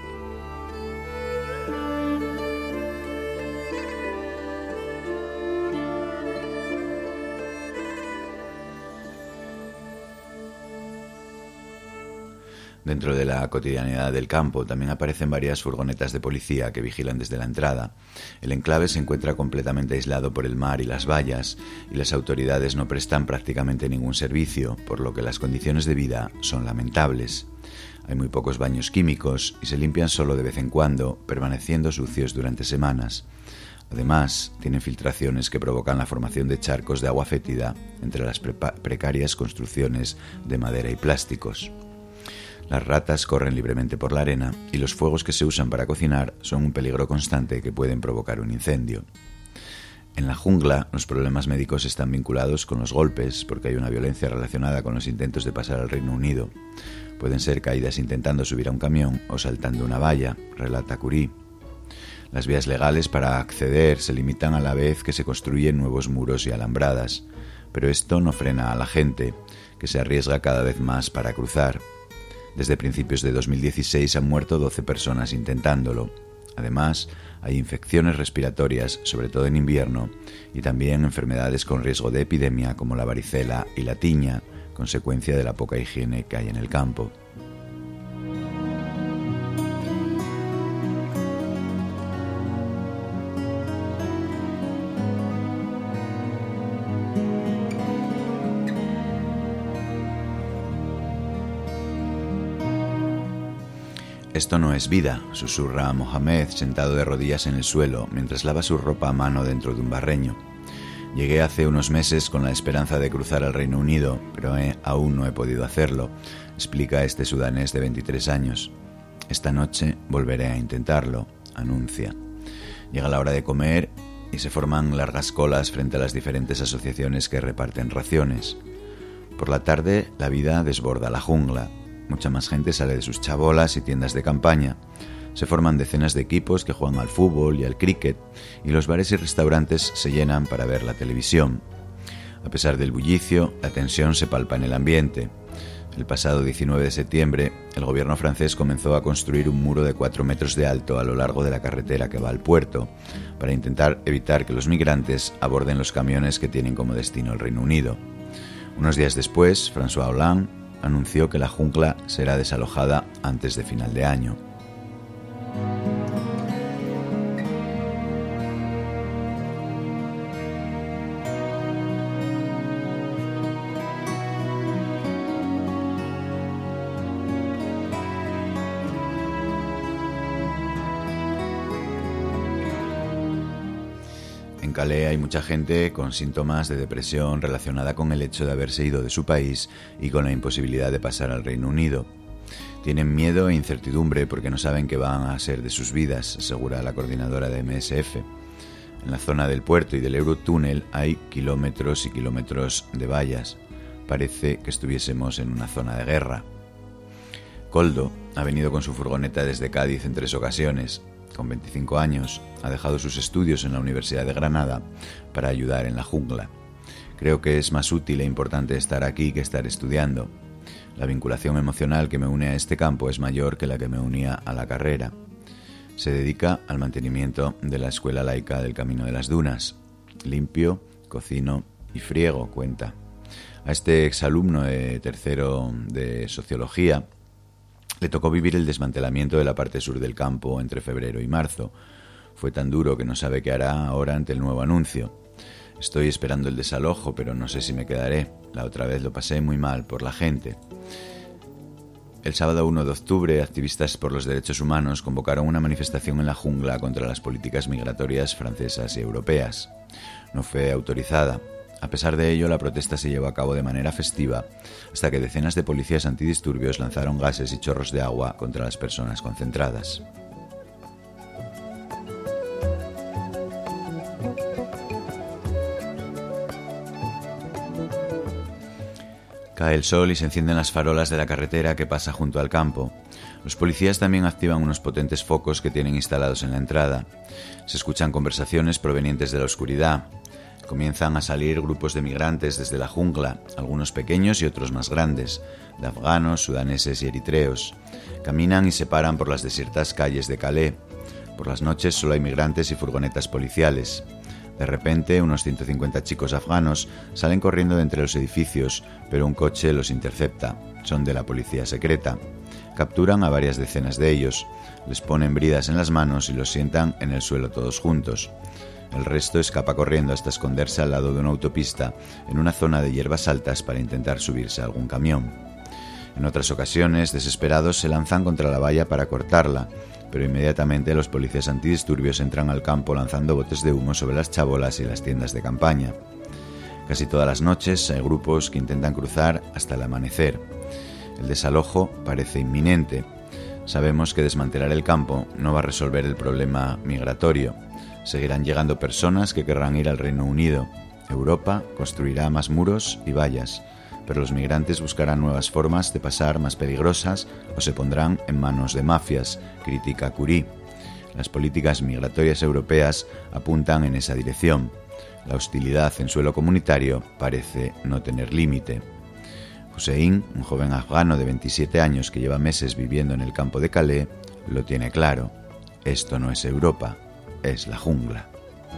Dentro de la cotidianidad del campo también aparecen varias furgonetas de policía que vigilan desde la entrada. El enclave se encuentra completamente aislado por el mar y las vallas, y las autoridades no prestan prácticamente ningún servicio, por lo que las condiciones de vida son lamentables. Hay muy pocos baños químicos y se limpian solo de vez en cuando, permaneciendo sucios durante semanas. Además, tienen filtraciones que provocan la formación de charcos de agua fétida entre las precarias construcciones de madera y plásticos. Las ratas corren libremente por la arena y los fuegos que se usan para cocinar son un peligro constante que pueden provocar un incendio. En la jungla, los problemas médicos están vinculados con los golpes, porque hay una violencia relacionada con los intentos de pasar al Reino Unido. Pueden ser caídas intentando subir a un camión o saltando una valla, relata Curie. Las vías legales para acceder se limitan a la vez que se construyen nuevos muros y alambradas, pero esto no frena a la gente, que se arriesga cada vez más para cruzar. Desde principios de 2016 han muerto 12 personas intentándolo. Además, hay infecciones respiratorias, sobre todo en invierno, y también enfermedades con riesgo de epidemia como la varicela y la tiña, consecuencia de la poca higiene que hay en el campo. Esto no es vida, susurra Mohamed sentado de rodillas en el suelo mientras lava su ropa a mano dentro de un barreño. Llegué hace unos meses con la esperanza de cruzar al Reino Unido, pero aún no he podido hacerlo, explica este sudanés de 23 años. Esta noche volveré a intentarlo, anuncia. Llega la hora de comer y se forman largas colas frente a las diferentes asociaciones que reparten raciones. Por la tarde, la vida desborda la jungla. Mucha más gente sale de sus chabolas y tiendas de campaña. Se forman decenas de equipos que juegan al fútbol y al cricket, y los bares y restaurantes se llenan para ver la televisión. A pesar del bullicio, la tensión se palpa en el ambiente. El pasado 19 de septiembre, el gobierno francés comenzó a construir un muro de 4 metros de alto a lo largo de la carretera que va al puerto, para intentar evitar que los migrantes aborden los camiones que tienen como destino el Reino Unido. Unos días después, François Hollande anunció que la jungla será desalojada antes de final de año. En Calais hay mucha gente con síntomas de depresión relacionada con el hecho de haberse ido de su país y con la imposibilidad de pasar al Reino Unido. Tienen miedo e incertidumbre porque no saben qué van a ser de sus vidas, asegura la coordinadora de MSF. En la zona del puerto y del Eurotúnel hay kilómetros y kilómetros de vallas. Parece que estuviésemos en una zona de guerra. Koldo ha venido con su furgoneta desde Cádiz en 3 ocasiones. Con 25 años, ha dejado sus estudios en la Universidad de Granada para ayudar en la jungla. Creo que es más útil e importante estar aquí que estar estudiando. La vinculación emocional que me une a este campo es mayor que la que me unía a la carrera. Se dedica al mantenimiento de la Escuela Laica del Camino de las Dunas. Limpio, cocino y friego, cuenta. A este exalumno de tercero de Sociología le tocó vivir el desmantelamiento de la parte sur del campo entre febrero y marzo. Fue tan duro que no sabe qué hará ahora ante el nuevo anuncio. Estoy esperando el desalojo, pero no sé si me quedaré. La otra vez lo pasé muy mal por la gente. El sábado 1 de octubre, activistas por los derechos humanos convocaron una manifestación en la jungla contra las políticas migratorias francesas y europeas. No fue autorizada. A pesar de ello, la protesta se llevó a cabo de manera festiva, hasta que decenas de policías antidisturbios lanzaron gases y chorros de agua contra las personas concentradas. Cae el sol y se encienden las farolas de la carretera que pasa junto al campo. Los policías también activan unos potentes focos que tienen instalados en la entrada. Se escuchan conversaciones provenientes de la oscuridad. Comienzan a salir grupos de migrantes desde la jungla, algunos pequeños y otros más grandes, de afganos, sudaneses y eritreos. Caminan y se paran por las desiertas calles de Calais. Por las noches solo hay migrantes y furgonetas policiales. De repente, unos 150 chicos afganos salen corriendo de entre los edificios, pero un coche los intercepta. Son de la policía secreta. Capturan a varias decenas de ellos. Les ponen bridas en las manos y los sientan en el suelo todos juntos. El resto escapa corriendo hasta esconderse al lado de una autopista, en una zona de hierbas altas para intentar subirse a algún camión. En otras ocasiones, desesperados, se lanzan contra la valla para cortarla, pero inmediatamente los policías antidisturbios entran al campo lanzando botes de humo sobre las chabolas y las tiendas de campaña. Casi todas las noches hay grupos que intentan cruzar hasta el amanecer. El desalojo parece inminente. Sabemos que desmantelar el campo no va a resolver el problema migratorio. Seguirán llegando personas que querrán ir al Reino Unido. Europa construirá más muros y vallas, pero los migrantes buscarán nuevas formas de pasar más peligrosas o se pondrán en manos de mafias, critica Curie. Las políticas migratorias europeas apuntan en esa dirección. La hostilidad en suelo comunitario parece no tener límite. Hussein, un joven afgano de 27 años que lleva meses viviendo en el campo de Calais, lo tiene claro. Esto no es Europa, es la jungla.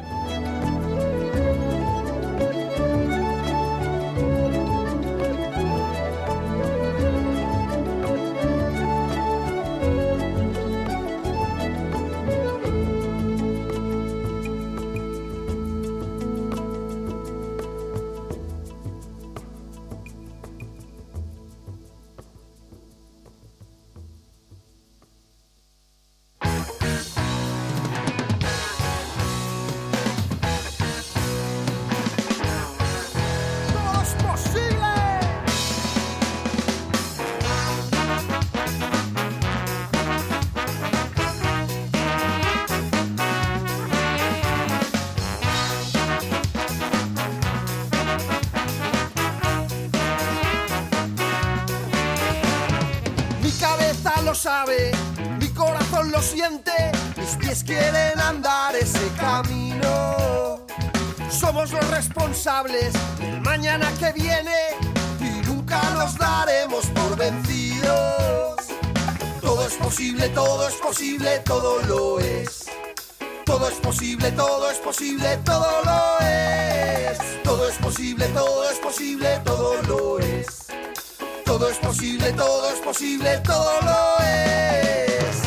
Sabe, mi corazón lo siente, mis pies quieren andar ese camino. Somos los responsables del mañana que viene y nunca nos daremos por vencidos. Todo es posible, todo es posible, todo lo es. Todo es posible, todo es posible, todo lo es. Todo es posible, todo es posible, todo lo es. Todo es posible, todo es posible, todo lo es.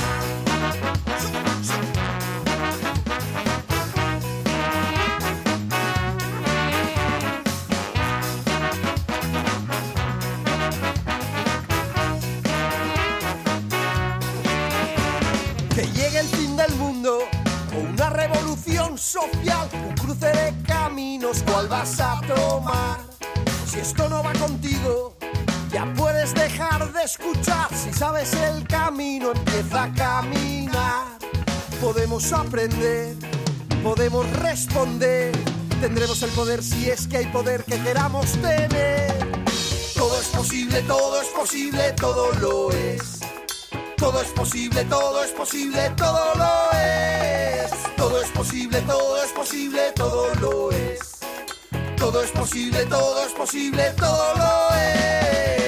Que llegue el fin del mundo o una revolución social, un cruce de caminos, ¿cuál vas a tomar? Si esto no va contigo, ya puedes dejar de escuchar. Si sabes el camino, empieza a caminar. Podemos aprender, podemos responder. Tendremos el poder si es que hay poder que queramos tener. Todo es posible, todo es posible, todo lo es. Todo es posible, todo es posible, todo lo es. Todo es posible, todo es posible, todo lo es. Todo es posible, todo es posible, todo lo es.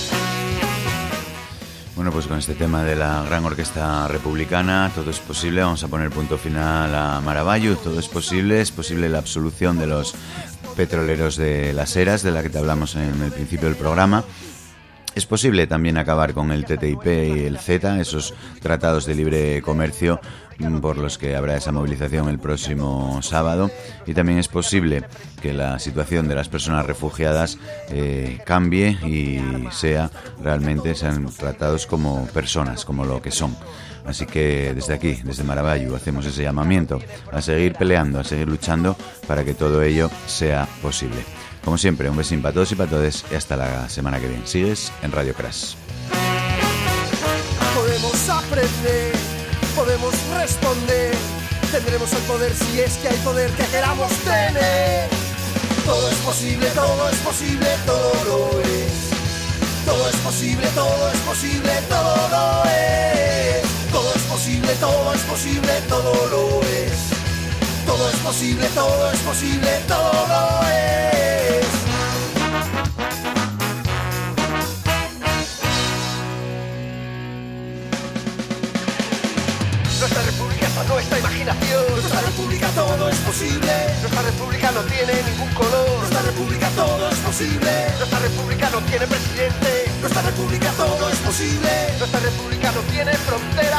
Bueno, pues con este tema de la Gran Orquesta Republicana, todo es posible, vamos a poner punto final a Maravallo, todo es posible la absolución de los petroleros de las Heras, de la que te hablamos en el principio del programa. Es posible también acabar con el TTIP y el CETA, esos tratados de libre comercio por los que habrá esa movilización el próximo sábado, y también es posible que la situación de las personas refugiadas cambie y sean tratados como personas, como lo que son. Así que desde aquí, desde Maravallo, hacemos ese llamamiento a seguir peleando, a seguir luchando para que todo ello sea posible. Como siempre, un besín para todos y para todas y hasta la semana que viene. Sigues en Radio Crash. Podemos aprender, podemos responder. Tendremos el poder si es que hay poder que queramos tener. Todo es posible, todo es posible, todo lo es. Todo es posible, todo es posible, todo lo es. Todo es posible, todo es posible, todo lo es. Todo es posible, todo es posible, todo lo es. Nuestra república es para nuestra imaginación. Nuestra república todo es posible. Nuestra república no tiene ningún color. Nuestra república todo es posible. Nuestra república no tiene presidente. Nuestra república todo es posible. Nuestra república no tiene fronteras.